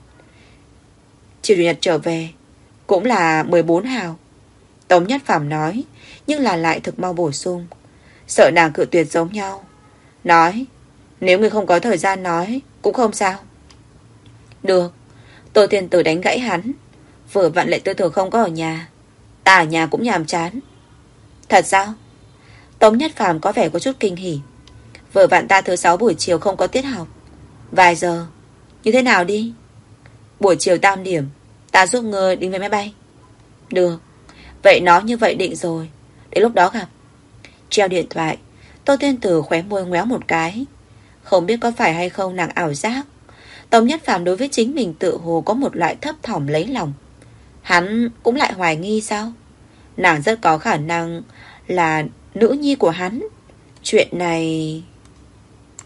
chiều chủ nhật trở về. Cũng là mười bốn hào. Tống Nhất Phàm nói, nhưng là lại thực mau bổ sung, sợ nàng cự tuyệt giống nhau. Nói, nếu người không có thời gian nói cũng không sao. Được. Tô Thiên Tử đánh gãy hắn. Vừa vặn Lệ Tư Thừa không có ở nhà, ta ở nhà cũng nhàm chán. Thật sao? Tống Nhất Phàm có vẻ có chút kinh hỉ. Vừa vặn ta thứ sáu buổi chiều không có tiết học, vài giờ. Như thế nào đi? Buổi chiều tam điểm, ta giúp ngươi đi về máy bay. Được. Vậy nói như vậy định rồi, đến lúc đó gặp. Treo điện thoại, Tô Thiên Tử khóe môi ngoéo một cái. Không biết có phải hay không nàng ảo giác, Tống Nhất Phàm đối với chính mình tự hồ có một loại thấp thỏm lấy lòng. Hắn cũng lại hoài nghi sao? Nàng rất có khả năng là nữ nhi của hắn. Chuyện này...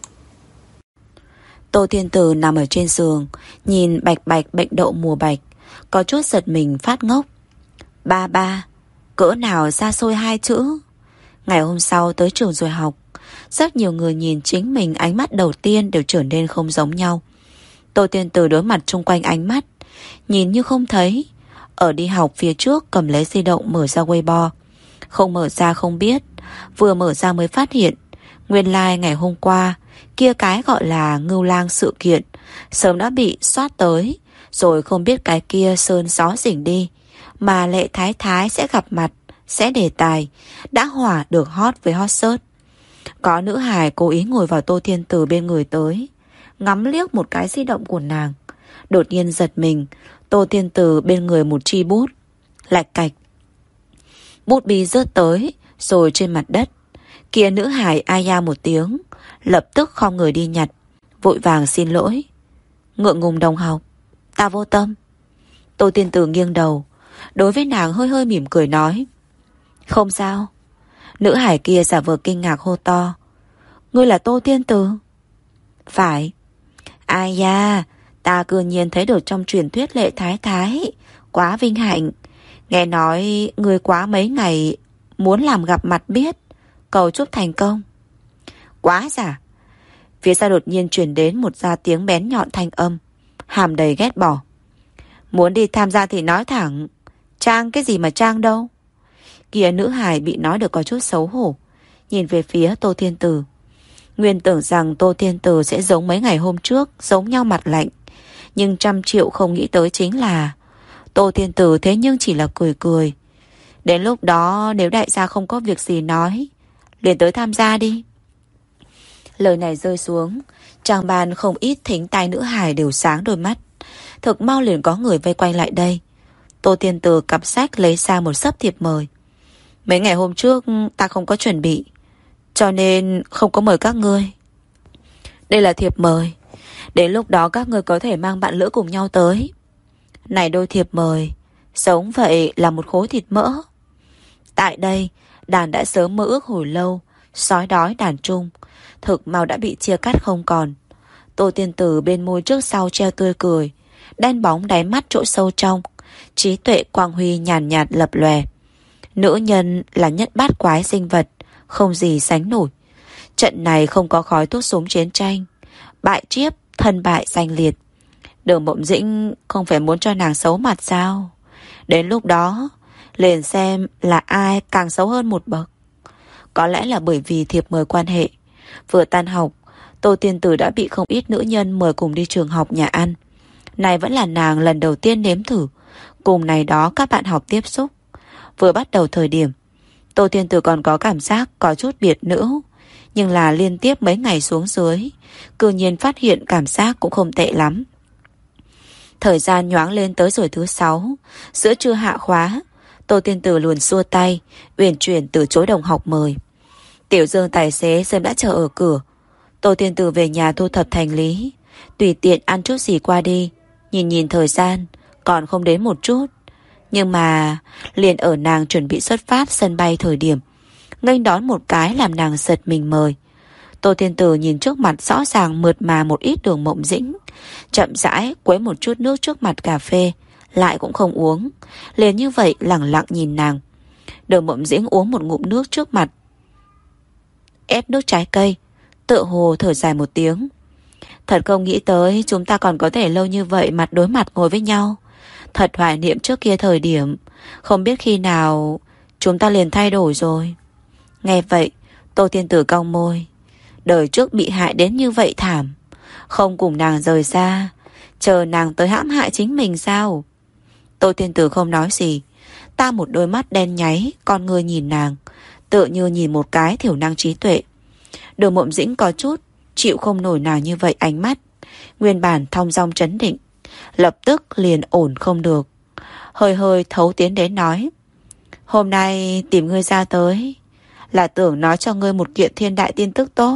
Tô Thiên Tử nằm ở trên giường, nhìn bạch bạch bệnh đậu mùa bạch, có chút giật mình phát ngốc. Ba ba, cỡ nào xa xôi hai chữ. Ngày hôm sau tới trường rồi học, rất nhiều người nhìn chính mình ánh mắt đầu tiên đều trở nên không giống nhau. Tô Tiên Tử đối mặt chung quanh ánh mắt, nhìn như không thấy. Ở đi học phía trước cầm lấy di động mở ra Weibo. Không mở ra không biết, vừa mở ra mới phát hiện nguyên lai like ngày hôm qua kia cái gọi là Ngưu Lang sự kiện sớm đã bị soát tới, rồi không biết cái kia sơn gió rỉnh đi, mà Lệ Thái Thái sẽ gặp mặt, sẽ đề tài, đã hỏa được hot với hot search. Có nữ hài cố ý ngồi vào Tô Thiên Tử bên người tới, ngắm liếc một cái di động của nàng. Đột nhiên giật mình, Tô Thiên Tử bên người một chi bút. Lạch cạch, bút bi rớt tới, rồi trên mặt đất. Kia nữ hài ai da một tiếng, lập tức khom người đi nhặt, vội vàng xin lỗi. Ngượng ngùng đồng học, ta vô tâm. Tô Thiên Tử nghiêng đầu, đối với nàng hơi hơi mỉm cười nói. Không sao. Nữ hải kia giả vờ kinh ngạc hô to. Ngươi là Tô Thiên Tử? Phải. Ai da, ta cư nhiên thấy được trong truyền thuyết Lệ Thái Thái, quá vinh hạnh. Nghe nói ngươi quá mấy ngày muốn làm gặp mặt biết, cầu chúc thành công. Quá giả. Phía sau đột nhiên truyền đến một ra tiếng bén nhọn thanh âm, hàm đầy ghét bỏ. Muốn đi tham gia thì nói thẳng, trang cái gì mà trang đâu. Kia nữ hài bị nói được có chút xấu hổ, nhìn về phía Tô Thiên Tử. Nguyên tưởng rằng Tô Thiên Tử sẽ giống mấy ngày hôm trước, giống nhau mặt lạnh. Nhưng trăm triệu không nghĩ tới chính là Tô Thiên Tử thế nhưng chỉ là cười cười. Đến lúc đó nếu đại gia không có việc gì nói, liền tới tham gia đi. Lời này rơi xuống, tràng bàn không ít thính tai nữ hài đều sáng đôi mắt. Thực mau liền có người vây quanh lại đây. Tô Thiên Tử cặp sách lấy ra một xấp thiệp mời. Mấy ngày hôm trước ta không có chuẩn bị, cho nên không có mời các ngươi. Đây là thiệp mời, đến lúc đó các ngươi có thể mang bạn lữ cùng nhau tới. Này đôi thiệp mời, sống vậy là một khối thịt mỡ. Tại đây, đàn đã sớm mơ ước hồi lâu, sói đói đàn chung, thực mau đã bị chia cắt không còn. Tô Tiên Tử bên môi trước sau treo tươi cười, đen bóng đáy mắt chỗ sâu trong, trí tuệ quang huy nhàn nhạt, nhạt lập lòe. Nữ nhân là nhất bát quái sinh vật, không gì sánh nổi. Trận này không có khói thuốc súng chiến tranh, bại chiếp, thân bại danh liệt. Đường Mộng Dĩnh không phải muốn cho nàng xấu mặt sao? Đến lúc đó liền xem là ai càng xấu hơn một bậc. Có lẽ là bởi vì thiệp mời quan hệ. Vừa tan học, Tô Tiên Tử đã bị không ít nữ nhân mời cùng đi trường học nhà ăn. Này vẫn là nàng lần đầu tiên nếm thử cùng này đó các bạn học tiếp xúc. Vừa bắt đầu thời điểm, Tô Tiên Tử còn có cảm giác có chút biệt nữ, nhưng là liên tiếp mấy ngày xuống dưới, cư nhiên phát hiện cảm giác cũng không tệ lắm. Thời gian nhoáng lên tới rồi thứ sáu, giữa trưa hạ khóa, Tô Tiên Tử luồn xua tay, uyển chuyển từ chối đồng học mời. Tiểu Dương tài xế sớm đã chờ ở cửa. Tô Tiên Tử về nhà thu thập hành lý, tùy tiện ăn chút gì qua đi. Nhìn nhìn thời gian, còn không đến một chút. Nhưng mà liền ở nàng chuẩn bị xuất phát sân bay thời điểm, nghênh đón một cái làm nàng giật mình mời. Tô Thiên Tử nhìn trước mặt rõ ràng mượt mà một ít Đường Mộng Dĩnh, chậm rãi quấy một chút nước trước mặt cà phê, lại cũng không uống, liền như vậy lẳng lặng nhìn nàng. Đường Mộng Dĩnh uống một ngụm nước trước mặt, ép nước trái cây, tựa hồ thở dài một tiếng. Thật không nghĩ tới chúng ta còn có thể lâu như vậy mặt đối mặt ngồi với nhau. Thật hoài niệm trước kia thời điểm, không biết khi nào chúng ta liền thay đổi rồi. Nghe vậy, Tô Thiên Tử cong môi. Đời trước bị hại đến như vậy thảm, không cùng nàng rời xa, chờ nàng tới hãm hại chính mình sao? Tô Thiên Tử không nói gì, ta một đôi mắt đen nháy, con người nhìn nàng, tựa như nhìn một cái thiểu năng trí tuệ. Đường Mộng Dĩnh có chút chịu không nổi nào như vậy ánh mắt. Nguyên bản thong dong trấn định, lập tức liền ổn không được, hơi hơi thấu tiến đến nói: Hôm nay tìm ngươi ra tới là tưởng nói cho ngươi một kiện thiên đại tin tức tốt.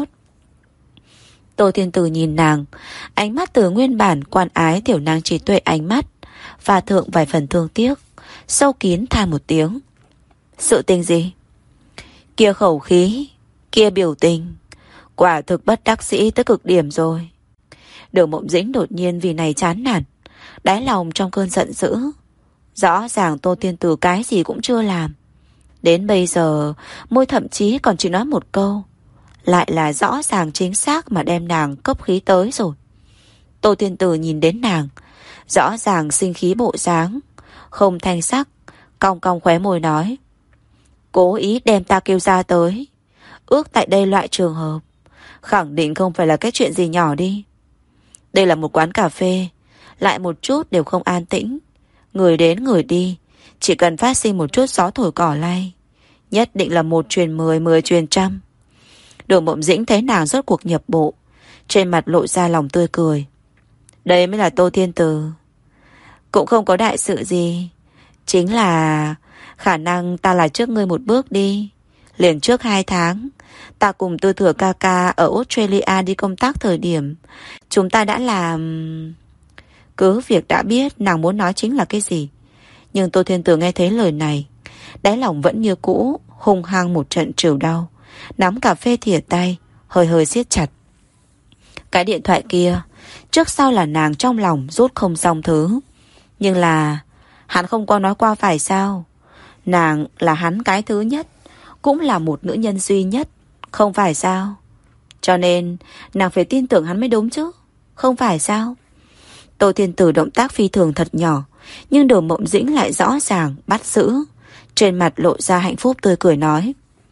Tô Thiên Tử nhìn nàng, ánh mắt từ nguyên bản quan ái tiểu năng trí tuệ ánh mắt và thượng vài phần thương tiếc, sâu kín than một tiếng. Sự tình gì? Kia khẩu khí, kia biểu tình, quả thực bất đắc dĩ tới cực điểm rồi. Đường Mộng Dĩnh đột nhiên vì này chán nản, đáy lòng trong cơn giận dữ. Rõ ràng Tô Thiên Từ cái gì cũng chưa làm, đến bây giờ môi thậm chí còn chỉ nói một câu, lại là rõ ràng chính xác mà đem nàng cấp khí tới rồi. Tô Thiên Từ nhìn đến nàng, rõ ràng sinh khí bộ dáng, không thanh sắc, cong cong khóe môi nói: cố ý đem ta kêu ra tới, ước tại đây loại trường hợp, khẳng định không phải là cái chuyện gì nhỏ đi. Đây là một quán cà phê, lại một chút đều không an tĩnh, người đến người đi, chỉ cần phát sinh một chút gió thổi cỏ lay, nhất định là một truyền mười, mười truyền trăm. Đường Mộng Dĩnh thấy nàng rốt cuộc nhập bộ, trên mặt lộ ra lòng tươi cười. Đây mới là Tô Thiên Từ. Cũng không có đại sự gì, chính là khả năng ta là trước ngươi một bước đi. Liền trước hai tháng, ta cùng Tư Thừa ca ca ở Australia đi công tác thời điểm, chúng ta đã làm... Cứ việc đã biết nàng muốn nói chính là cái gì, nhưng Tô Thiên Từ nghe thấy lời này, đáy lòng vẫn như cũ hung hăng một trận trừu đau, nắm cà phê thìa tay, hơi hơi siết chặt. Cái điện thoại kia, trước sau là nàng trong lòng rút không xong thứ. Nhưng là hắn không có nói qua phải sao? Nàng là hắn cái thứ nhất, cũng là một nữ nhân duy nhất, không phải sao? Cho nên nàng phải tin tưởng hắn mới đúng chứ, không phải sao? Tô Thiên Tử động tác phi thường thật nhỏ, nhưng Đường Mộng Dĩnh lại rõ ràng bắt giữ, trên mặt lộ ra hạnh phúc tươi cười nói: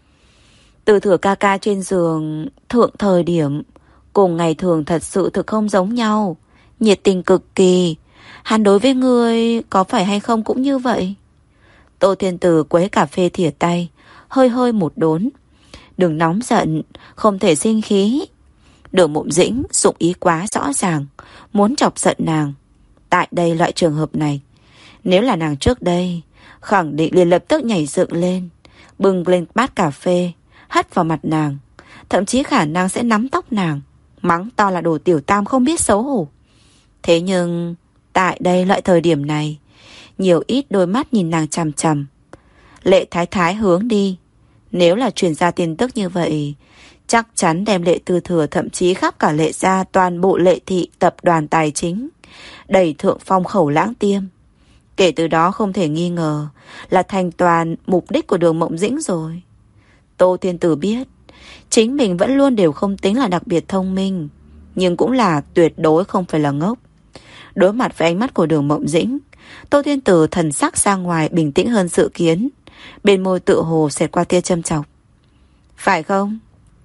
Từ Thừa ca ca trên giường thượng thời điểm cùng ngày thường thật sự thực không giống nhau, nhiệt tình cực kỳ. Hắn đối với ngươi có phải hay không cũng như vậy? Tô Thiên Tử quấy cà phê thìa tay, hơi hơi một đốn. Đừng nóng giận, không thể sinh khí. Đường Mộng Dĩnh dụng ý quá rõ ràng, muốn chọc giận nàng. Tại đây loại trường hợp này, nếu là nàng trước đây, khẳng định liền lập tức nhảy dựng lên, bưng lên bát cà phê, hất vào mặt nàng, thậm chí khả năng sẽ nắm tóc nàng, mắng to là đồ tiểu tam không biết xấu hổ. Thế nhưng tại đây loại thời điểm này, nhiều ít đôi mắt nhìn nàng chằm chằm. Lệ Thái Thái hướng đi, nếu là truyền ra tin tức như vậy, chắc chắn đem Lệ Tư Thừa, thậm chí khắp cả Lệ gia, toàn bộ Lệ thị tập đoàn tài chính đẩy thượng phong khẩu lãng tiêm. Kể từ đó không thể nghi ngờ là thành toàn mục đích của Đường Mộng Dĩnh rồi. Tô Thiên Tử biết chính mình vẫn luôn đều không tính là đặc biệt thông minh, nhưng cũng là tuyệt đối không phải là ngốc. Đối mặt với ánh mắt của Đường Mộng Dĩnh, Tô Thiên Tử thần sắc ra ngoài bình tĩnh hơn dự kiến, bên môi tựa hồ xẹt qua tia châm chọc. Phải không?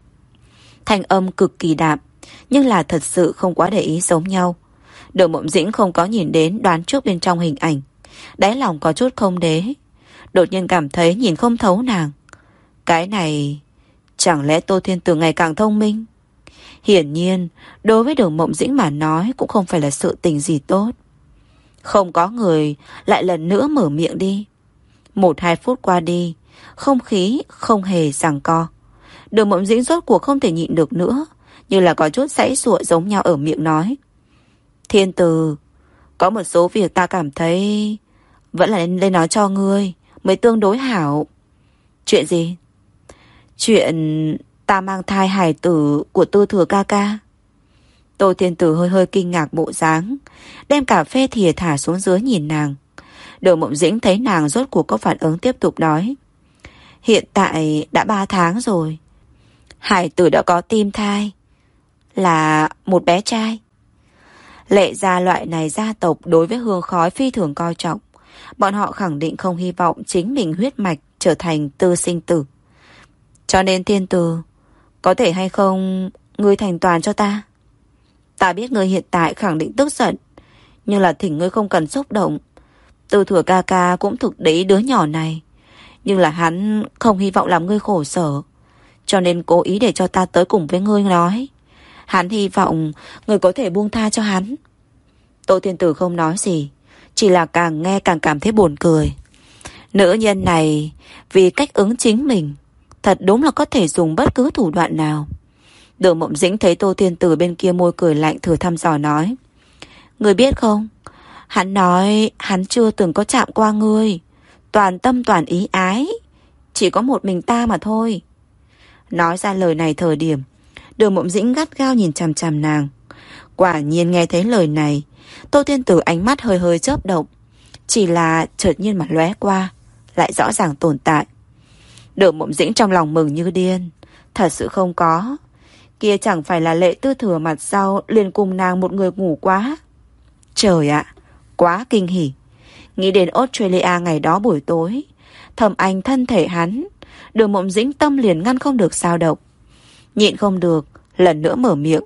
Thanh âm cực kỳ đạm, nhưng là thật sự không quá để ý giống nhau. Đường Mộng Dĩnh không có nhìn đến đoán trước bên trong hình ảnh, đáy lòng có chút không đế, đột nhiên cảm thấy nhìn không thấu nàng. Cái này, chẳng lẽ Tô Thiên Tử ngày càng thông minh? Hiển nhiên, đối với Đường Mộng Dĩnh mà nói cũng không phải là sự tình gì tốt. Không có người lại lần nữa mở miệng đi. Một hai phút qua đi, không khí không hề giằng co. Đường Mộng Dĩnh rốt cuộc không thể nhịn được nữa, như là có chút giãy giụa giống nhau ở miệng nói: Thiên Từ, có một số việc ta cảm thấy vẫn là nên lên nói cho ngươi mới tương đối hảo. Chuyện gì? Chuyện ta mang thai hài tử của Tư Thừa ca ca. Tô Thiên Tử hơi hơi kinh ngạc bộ dáng, đem cà phê thìa thả xuống dưới nhìn nàng. Đường Mộng Dĩnh thấy nàng rốt cuộc có phản ứng, tiếp tục nói: Hiện tại đã ba tháng rồi, hài tử đã có tim thai, là một bé trai. Lệ gia loại này gia tộc đối với hương khói phi thường coi trọng, bọn họ khẳng định không hy vọng chính mình huyết mạch trở thành tư sinh tử. Cho nên Thiên Từ, có thể hay không ngươi thành toàn cho ta? Ta biết ngươi hiện tại khẳng định tức giận, nhưng là thỉnh ngươi không cần xúc động. Tư Thừa ca ca cũng thực để ý đứa nhỏ này, nhưng là hắn không hy vọng làm ngươi khổ sở, cho nên cố ý để cho ta tới cùng với ngươi nói. Hắn hy vọng ngươi có thể buông tha cho hắn. Tô Thiên Tử không nói gì, chỉ là càng nghe càng cảm thấy buồn cười. Nữ nhân này vì cách ứng chính mình, thật đúng là có thể dùng bất cứ thủ đoạn nào. Đường Mộng Dĩnh thấy Tô Thiên Tử bên kia môi cười lạnh, thử thăm dò nói: Ngươi biết không, hắn nói hắn chưa từng có chạm qua ngươi, toàn tâm toàn ý ái, chỉ có một mình ta mà thôi. Nói ra lời này thời điểm, Đường Mộng Dĩnh gắt gao nhìn chằm chằm nàng. Quả nhiên nghe thấy lời này, Tô Thiên Tử ánh mắt hơi hơi chớp động, chỉ là chợt nhiên mà lóe qua, lại rõ ràng tồn tại. Đường Mộng Dĩnh trong lòng mừng như điên. Thật sự không có. Kia chẳng phải là Lệ Tư Thừa mặt sau liền cùng nàng một người ngủ quá. Trời ạ, quá kinh hỉ. Nghĩ đến Australia ngày đó buổi tối, Thẩm Anh thân thể hắn, Đường Mộng Dĩnh tâm liền ngăn không được sao động. Nhịn không được, lần nữa mở miệng.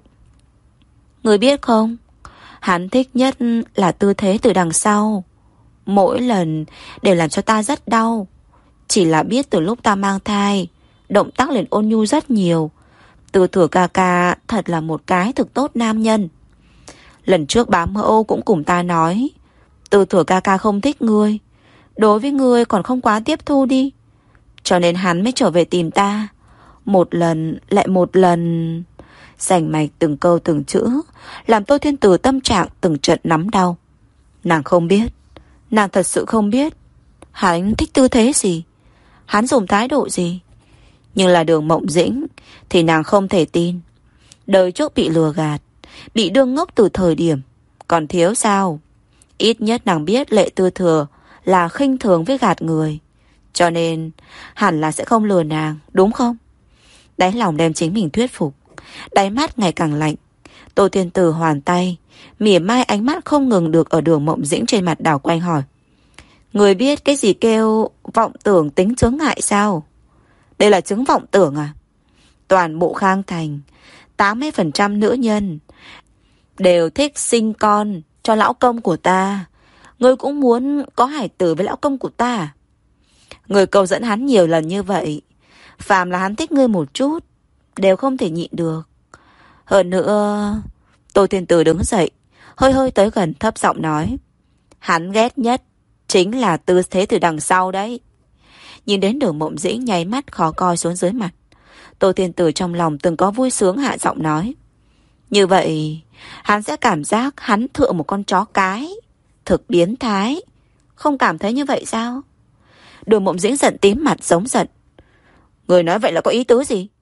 Người biết không, hắn thích nhất là tư thế từ đằng sau. Mỗi lần đều làm cho ta rất đau. Chỉ là biết từ lúc ta mang thai, động tác liền ôn nhu rất nhiều. Tư Thừa ca ca thật là một cái thực tốt nam nhân. Lần trước bám mơ cũng cùng ta nói, Tư Thừa ca ca không thích ngươi, đối với ngươi còn không quá tiếp thu đi. Cho nên hắn mới trở về tìm ta. Một lần lại một lần. Rành mạch từng câu từng chữ, làm Tô Thiên Tử tâm trạng từng trận nắm đau. Nàng không biết, nàng thật sự không biết hắn thích tư thế gì, hắn dùng thái độ gì. Nhưng là Đường Mộng Dĩnh thì nàng không thể tin. Đời trước bị lừa gạt, bị đương ngốc từ thời điểm, còn thiếu sao? Ít nhất nàng biết Lệ Tư Thừa là khinh thường với gạt người, cho nên hẳn là sẽ không lừa nàng, đúng không? Đáy lòng đem chính mình thuyết phục, đáy mắt ngày càng lạnh. Tô Thiên Tử hoàn tay, mỉa mai ánh mắt không ngừng được ở Đường Mộng Dĩnh trên mặt đảo quanh hỏi. Người biết cái gì kêu vọng tưởng tính chướng ngại sao? Đây là chứng vọng tưởng à? Toàn bộ Khang Thành, tám mươi phần trăm nữ nhân đều thích sinh con cho lão công của ta. Ngươi cũng muốn có hải tử với lão công của ta. Người cầu dẫn hắn nhiều lần như vậy, phàm là hắn thích ngươi một chút đều không thể nhịn được. Hơn nữa, Tô Thiên Tử đứng dậy, hơi hơi tới gần thấp giọng nói, hắn ghét nhất chính là tư thế từ đằng sau đấy. Nhìn đến Đường Mộng Dĩnh nháy mắt khó coi xuống dưới mặt, Tô Thiên Tử trong lòng từng có vui sướng hạ giọng nói, như vậy hắn sẽ cảm giác hắn thựa một con chó cái, thực biến thái. Không cảm thấy như vậy sao? Đường Mộng Dĩnh giận tím mặt giống giận. Người nói vậy là có ý tứ gì?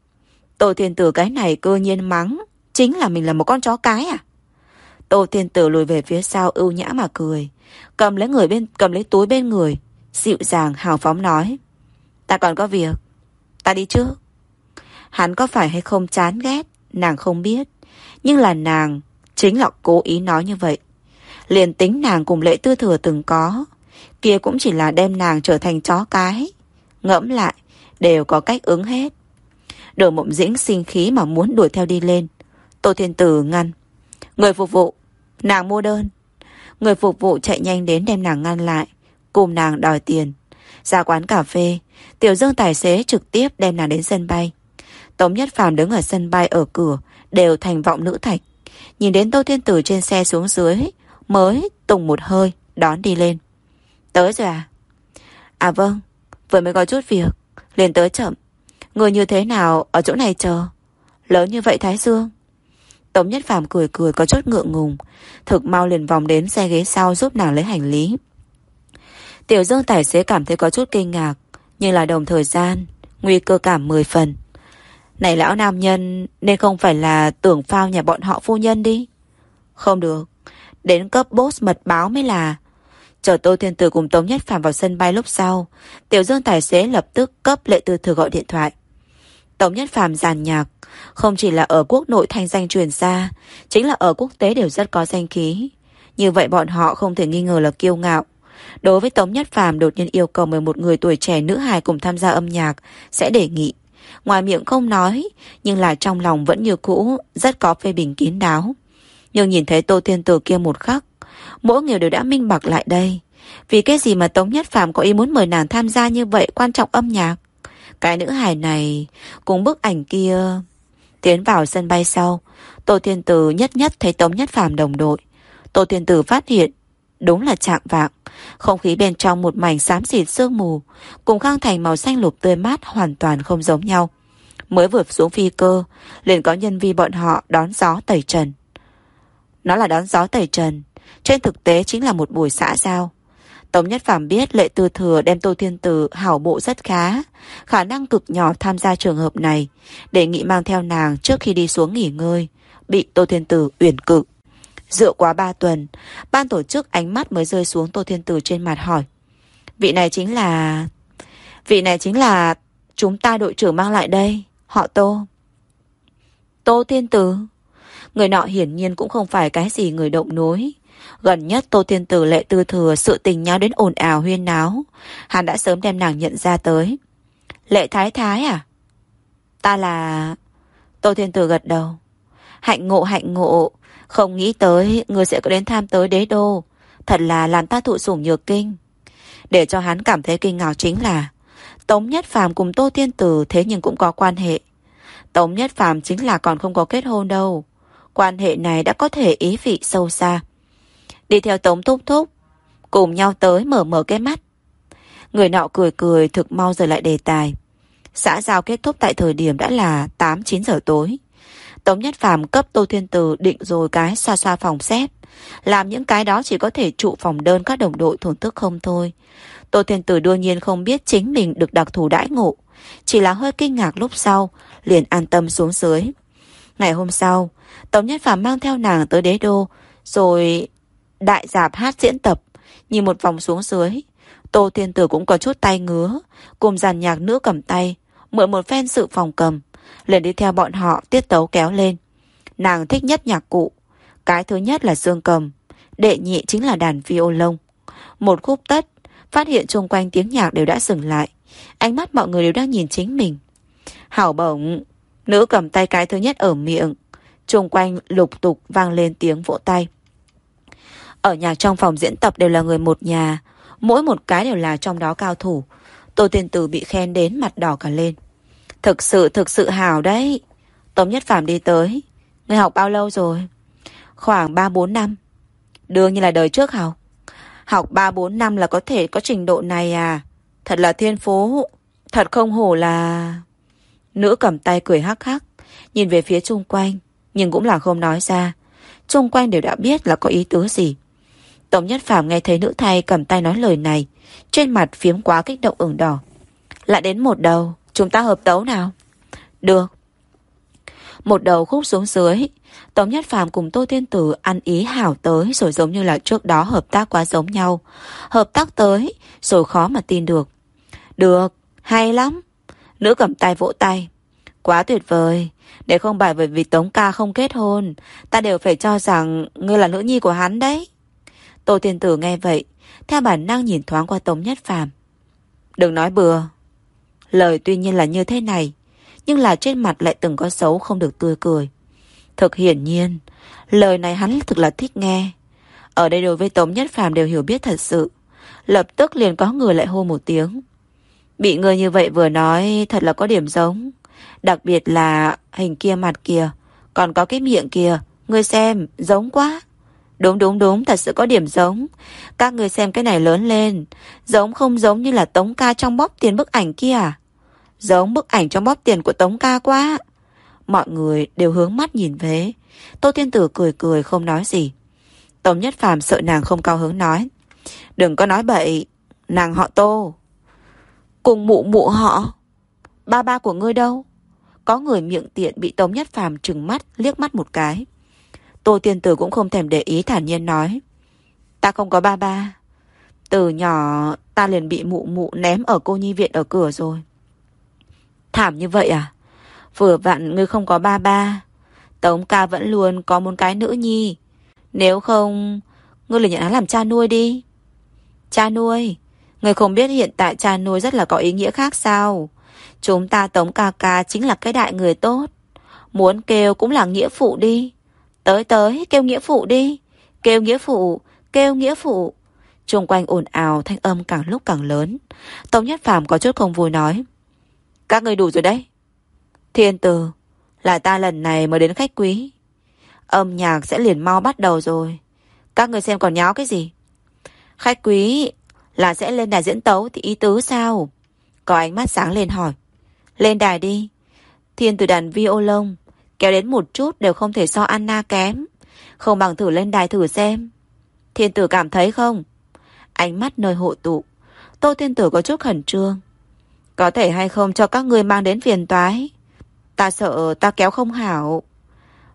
Tô Thiên Tử cái này cơ nhiên mắng chính là mình là một con chó cái à? Tô Thiên Tử lùi về phía sau ưu nhã mà cười, cầm lấy người bên cầm lấy túi bên người, dịu dàng hào phóng nói, ta còn có việc, ta đi trước. Hắn có phải hay không chán ghét nàng không biết, nhưng là nàng chính là cố ý nói như vậy. Liền tính nàng cùng Lệ Tư Thừa từng có, kia cũng chỉ là đem nàng trở thành chó cái. Ngẫm lại đều có cách ứng hết. Đường Mộng Dĩnh sinh khí mà muốn đuổi theo đi lên. Tô Thiên Tử ngăn. Người phục vụ, nàng mua đơn. Người phục vụ chạy nhanh đến đem nàng ngăn lại, cùng nàng đòi tiền. Ra quán cà phê, Tiểu Dương tài xế trực tiếp đem nàng đến sân bay. Tống Nhất Phàm đứng ở sân bay ở cửa đều thành vọng nữ thạch. Nhìn đến Tô Thiên Tử trên xe xuống dưới, mới tùng một hơi đón đi lên. Tới rồi à? À vâng, vừa mới có chút việc, liền tới chậm. Người như thế nào ở chỗ này chờ? Lớn như vậy Thái Dương. Tống Nhất Phàm cười cười có chút ngượng ngùng, thực mau liền vòng đến xe ghế sau giúp nàng lấy hành lý. Tiểu Dương tài xế cảm thấy có chút kinh ngạc, nhưng là đồng thời gian nguy cơ cảm mười phần. Này lão nam nhân nên không phải là tưởng phao nhà bọn họ phu nhân đi. Không được, đến cấp boss mật báo mới là. Chờ Tô Thiên Tử cùng Tống Nhất Phàm vào sân bay lúc sau, Tiểu Dương tài xế lập tức cấp Lệ Tư Thừa gọi điện thoại. Tống Nhất Phàm giàn nhạc, không chỉ là ở quốc nội thanh danh truyền xa, chính là ở quốc tế đều rất có danh khí. Như vậy bọn họ không thể nghi ngờ là kiêu ngạo. Đối với Tống Nhất Phàm đột nhiên yêu cầu mời một người tuổi trẻ nữ hài cùng tham gia âm nhạc, sẽ đề nghị. Ngoài miệng không nói, nhưng là trong lòng vẫn như cũ, rất có phê bình kín đáo. Nhưng nhìn thấy Tô Thiên Tử kia một khắc, mỗi người đều đã minh bạch lại đây. Vì cái gì mà Tống Nhất Phàm có ý muốn mời nàng tham gia như vậy quan trọng âm nhạc? Cái nữ hài này cùng bức ảnh kia. Tiến vào sân bay sau, Tô Thiên Tử nhất nhất thấy Tống Nhất Phàm đồng đội. Tô Thiên Tử phát hiện đúng là chạng vạng, không khí bên trong một mảnh xám xịt sương mù, cùng Khang Thành màu xanh lục tươi mát hoàn toàn không giống nhau. Mới vừa xuống phi cơ, liền có nhân viên bọn họ đón gió tẩy trần. Nó là đón gió tẩy trần, trên thực tế chính là một buổi xã giao. Tống Nhất Phàm biết Lệ Tư Thừa đem Tô Thiên Tử hảo bộ rất khá, khả năng cực nhỏ tham gia trường hợp này, đề nghị mang theo nàng trước khi đi xuống nghỉ ngơi, bị Tô Thiên Tử uyển cự. Rượu quá ba tuần, ban tổ chức ánh mắt mới rơi xuống Tô Thiên Tử trên mặt hỏi. Vị này chính là... Vị này chính là chúng ta đội trưởng mang lại đây, họ Tô. Tô Thiên Tử. Người nọ hiển nhiên cũng không phải cái gì người động núi. Gần nhất Tô Thiên Tử Lệ Tư Thừa sự tình nhau đến ồn ào huyên náo, hắn đã sớm đem nàng nhận ra tới. Lệ Thái Thái à? Ta là... Tô Thiên Tử gật đầu. Hạnh ngộ hạnh ngộ, không nghĩ tới người sẽ có đến tham tới đế đô, thật là làm ta thụ sủng nhược kinh. Để cho hắn cảm thấy kinh ngạc chính là Tống Nhất Phàm cùng Tô Thiên Tử thế nhưng cũng có quan hệ. Tống Nhất Phàm chính là còn không có kết hôn đâu. Quan hệ này đã có thể ý vị sâu xa. Đi theo Tống Thúc Thúc, cùng nhau tới mở mở cái mắt. Người nọ cười cười thực mau rời lại đề tài. Xã giao kết thúc tại thời điểm đã là tám chín giờ tối. Tống Nhất Phàm cấp Tô Thiên Tử định rồi cái xoa xoa phòng xếp. Làm những cái đó chỉ có thể trụ phòng đơn các đồng đội thổn thức không thôi. Tô Thiên Tử đương nhiên không biết chính mình được đặc thù đãi ngộ, chỉ là hơi kinh ngạc lúc sau, liền an tâm xuống dưới. Ngày hôm sau, Tống Nhất Phàm mang theo nàng tới đế đô, rồi đại dạp hát diễn tập. Nhìn một vòng xuống dưới, Tô Thiên Tử cũng có chút tay ngứa, cùng dàn nhạc nữ cầm tay, mượn một phen sự phòng cầm, liền đi theo bọn họ tiết tấu kéo lên. Nàng thích nhất nhạc cụ, cái thứ nhất là dương cầm, đệ nhị chính là đàn violon. Một khúc tất, phát hiện xung quanh tiếng nhạc đều đã dừng lại, ánh mắt mọi người đều đang nhìn chính mình. Hảo bổng, nữ cầm tay cái thứ nhất ở miệng, xung quanh lục tục vang lên tiếng vỗ tay. Ở nhà trong phòng diễn tập đều là người một nhà, mỗi một cái đều là trong đó cao thủ. Tô Thiên Tử bị khen đến mặt đỏ cả lên. Thực sự thực sự hảo đấy. Tống Nhất Phàm đi tới. Người học bao lâu rồi? Khoảng ba bốn năm. Đương nhiên là đời trước học. Học ba bốn năm là có thể có trình độ này à? Thật là thiên phú. Thật không hổ là... Nữ cầm tay cười hắc hắc, nhìn về phía chung quanh, nhưng cũng là không nói ra. Chung quanh đều đã biết là có ý tứ gì. Tống Nhất Phàm nghe thấy nữ thay cầm tay nói lời này, trên mặt phiếm quá kích động ửng đỏ. Lại đến một đầu, chúng ta hợp tấu nào? Được. Một đầu khúc xuống dưới, Tống Nhất Phàm cùng Tô Thiên Tử ăn ý hảo tới, rồi giống như là trước đó hợp tác quá giống nhau. Hợp tác tới, rồi khó mà tin được. Được, hay lắm. Nữ cầm tay vỗ tay. Quá tuyệt vời. Để không phải bởi vì Tống ca không kết hôn, ta đều phải cho rằng ngươi là nữ nhi của hắn đấy. Tô Thiên Tử nghe vậy, theo bản năng nhìn thoáng qua Tống Nhất Phàm. Đừng nói bừa. Lời tuy nhiên là như thế này, nhưng là trên mặt lại từng có xấu không được tươi cười. Thực hiển nhiên, lời này hắn thực là thích nghe. Ở đây đối với Tống Nhất Phàm đều hiểu biết thật sự. Lập tức liền có người lại hô một tiếng. Bị người như vậy vừa nói thật là có điểm giống. Đặc biệt là hình kia mặt kìa, còn có cái miệng kìa, ngươi xem, giống quá. Đúng đúng đúng, thật sự có điểm giống. Các người xem cái này lớn lên, giống không giống như là Tống ca trong bóp tiền bức ảnh kia à? Giống bức ảnh trong bóp tiền của Tống ca quá. Mọi người đều hướng mắt nhìn về. Tô Thiên Tử cười cười không nói gì. Tống Nhất Phàm sợ nàng không cao hứng nói. Đừng có nói bậy, nàng họ Tô. Cùng mụ mụ họ. Ba ba của ngươi đâu? Có người miệng tiện bị Tống Nhất Phàm trừng mắt liếc mắt một cái. Tô Thiên Tử cũng không thèm để ý, thản nhiên nói. Ta không có ba ba. Từ nhỏ ta liền bị mụ mụ ném ở cô nhi viện ở cửa rồi. Thảm như vậy à? Vừa vặn ngươi không có ba ba, Tống ca vẫn luôn có một cái nữ nhi. Nếu không, ngươi liền nhận hắn làm cha nuôi đi. Cha nuôi? Ngươi không biết hiện tại cha nuôi rất là có ý nghĩa khác sao? Chúng ta Tống ca ca chính là cái đại người tốt. Muốn kêu cũng là nghĩa phụ đi. Tới tới, kêu nghĩa phụ đi. Kêu nghĩa phụ, kêu nghĩa phụ. Xung quanh ồn ào, thanh âm càng lúc càng lớn. Tống Nhất Phàm có chút không vui nói. Các ngươi đủ rồi đấy. Thiên Tử, là ta lần này mới đến khách quý. Âm nhạc sẽ liền mau bắt đầu rồi. Các người xem còn nháo cái gì? Khách quý là sẽ lên đài diễn tấu thì ý tứ sao? Có ánh mắt sáng lên hỏi. Lên đài đi. Thiên Tử đàn violon kéo đến một chút đều không thể so Anna kém. Không bằng thử lên đài thử xem. Thiên Tử cảm thấy không? Ánh mắt nơi hộ tụ, Tô Thiên Tử có chút khẩn trương. Có thể hay không cho các người mang đến phiền toái? Ta sợ ta kéo không hảo.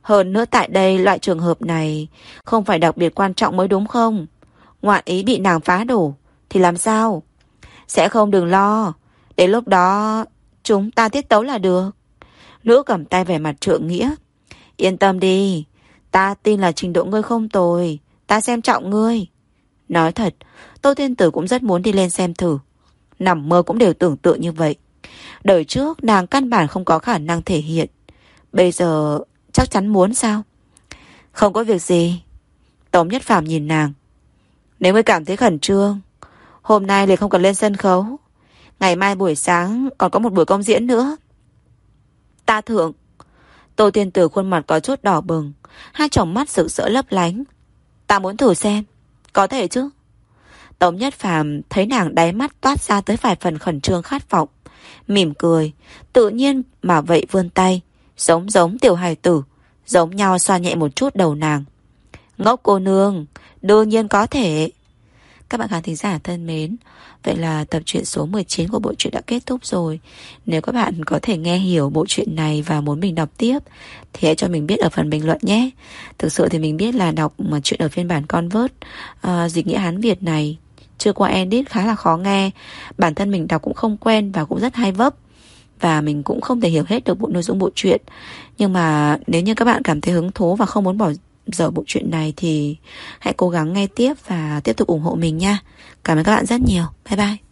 Hơn nữa tại đây loại trường hợp này không phải đặc biệt quan trọng mới đúng không? Ngoạn ý bị nàng phá đổ thì làm sao? Sẽ không, đừng lo. Đến lúc đó chúng ta tiết tấu là được. Nữ cầm tay vẻ mặt trượng nghĩa. Yên tâm đi, ta tin là trình độ ngươi không tồi, ta xem trọng ngươi. Nói thật, Tô Thiên Tử cũng rất muốn đi lên xem thử. Nằm mơ cũng đều tưởng tượng như vậy. Đời trước nàng căn bản không có khả năng thể hiện, bây giờ chắc chắn muốn sao? Không có việc gì. Tống Nhất Phàm nhìn nàng. Nếu ngươi cảm thấy khẩn trương, hôm nay liền không cần lên sân khấu. Ngày mai buổi sáng còn có một buổi công diễn nữa. Ta thượng. Tô Thiên Tử khuôn mặt có chút đỏ bừng, hai tròng mắt rực rỡ lấp lánh. Ta muốn thử xem. Có thể chứ? Tống Nhất Phàm thấy nàng đáy mắt toát ra tới vài phần khẩn trương khát vọng, mỉm cười, tự nhiên mà vậy vươn tay, giống giống tiểu hài tử, giống nhau xoa nhẹ một chút đầu nàng. Ngốc cô nương, đương nhiên có thể. Các bạn khán thính giả thân mến, vậy là tập truyện số mười chín của bộ truyện đã kết thúc rồi. Nếu các bạn có thể nghe hiểu bộ truyện này và muốn mình đọc tiếp thì hãy cho mình biết ở phần bình luận nhé. Thực sự thì mình biết là đọc mà chuyện ở phiên bản Convert uh, dịch nghĩa Hán Việt này chưa qua edit khá là khó nghe. Bản thân mình đọc cũng không quen và cũng rất hay vấp, và mình cũng không thể hiểu hết được bộ nội dung bộ truyện. Nhưng mà nếu như các bạn cảm thấy hứng thú và không muốn bỏ dở bộ truyện này thì hãy cố gắng nghe tiếp và tiếp tục ủng hộ mình nha. Cảm ơn các bạn rất nhiều. Bye bye.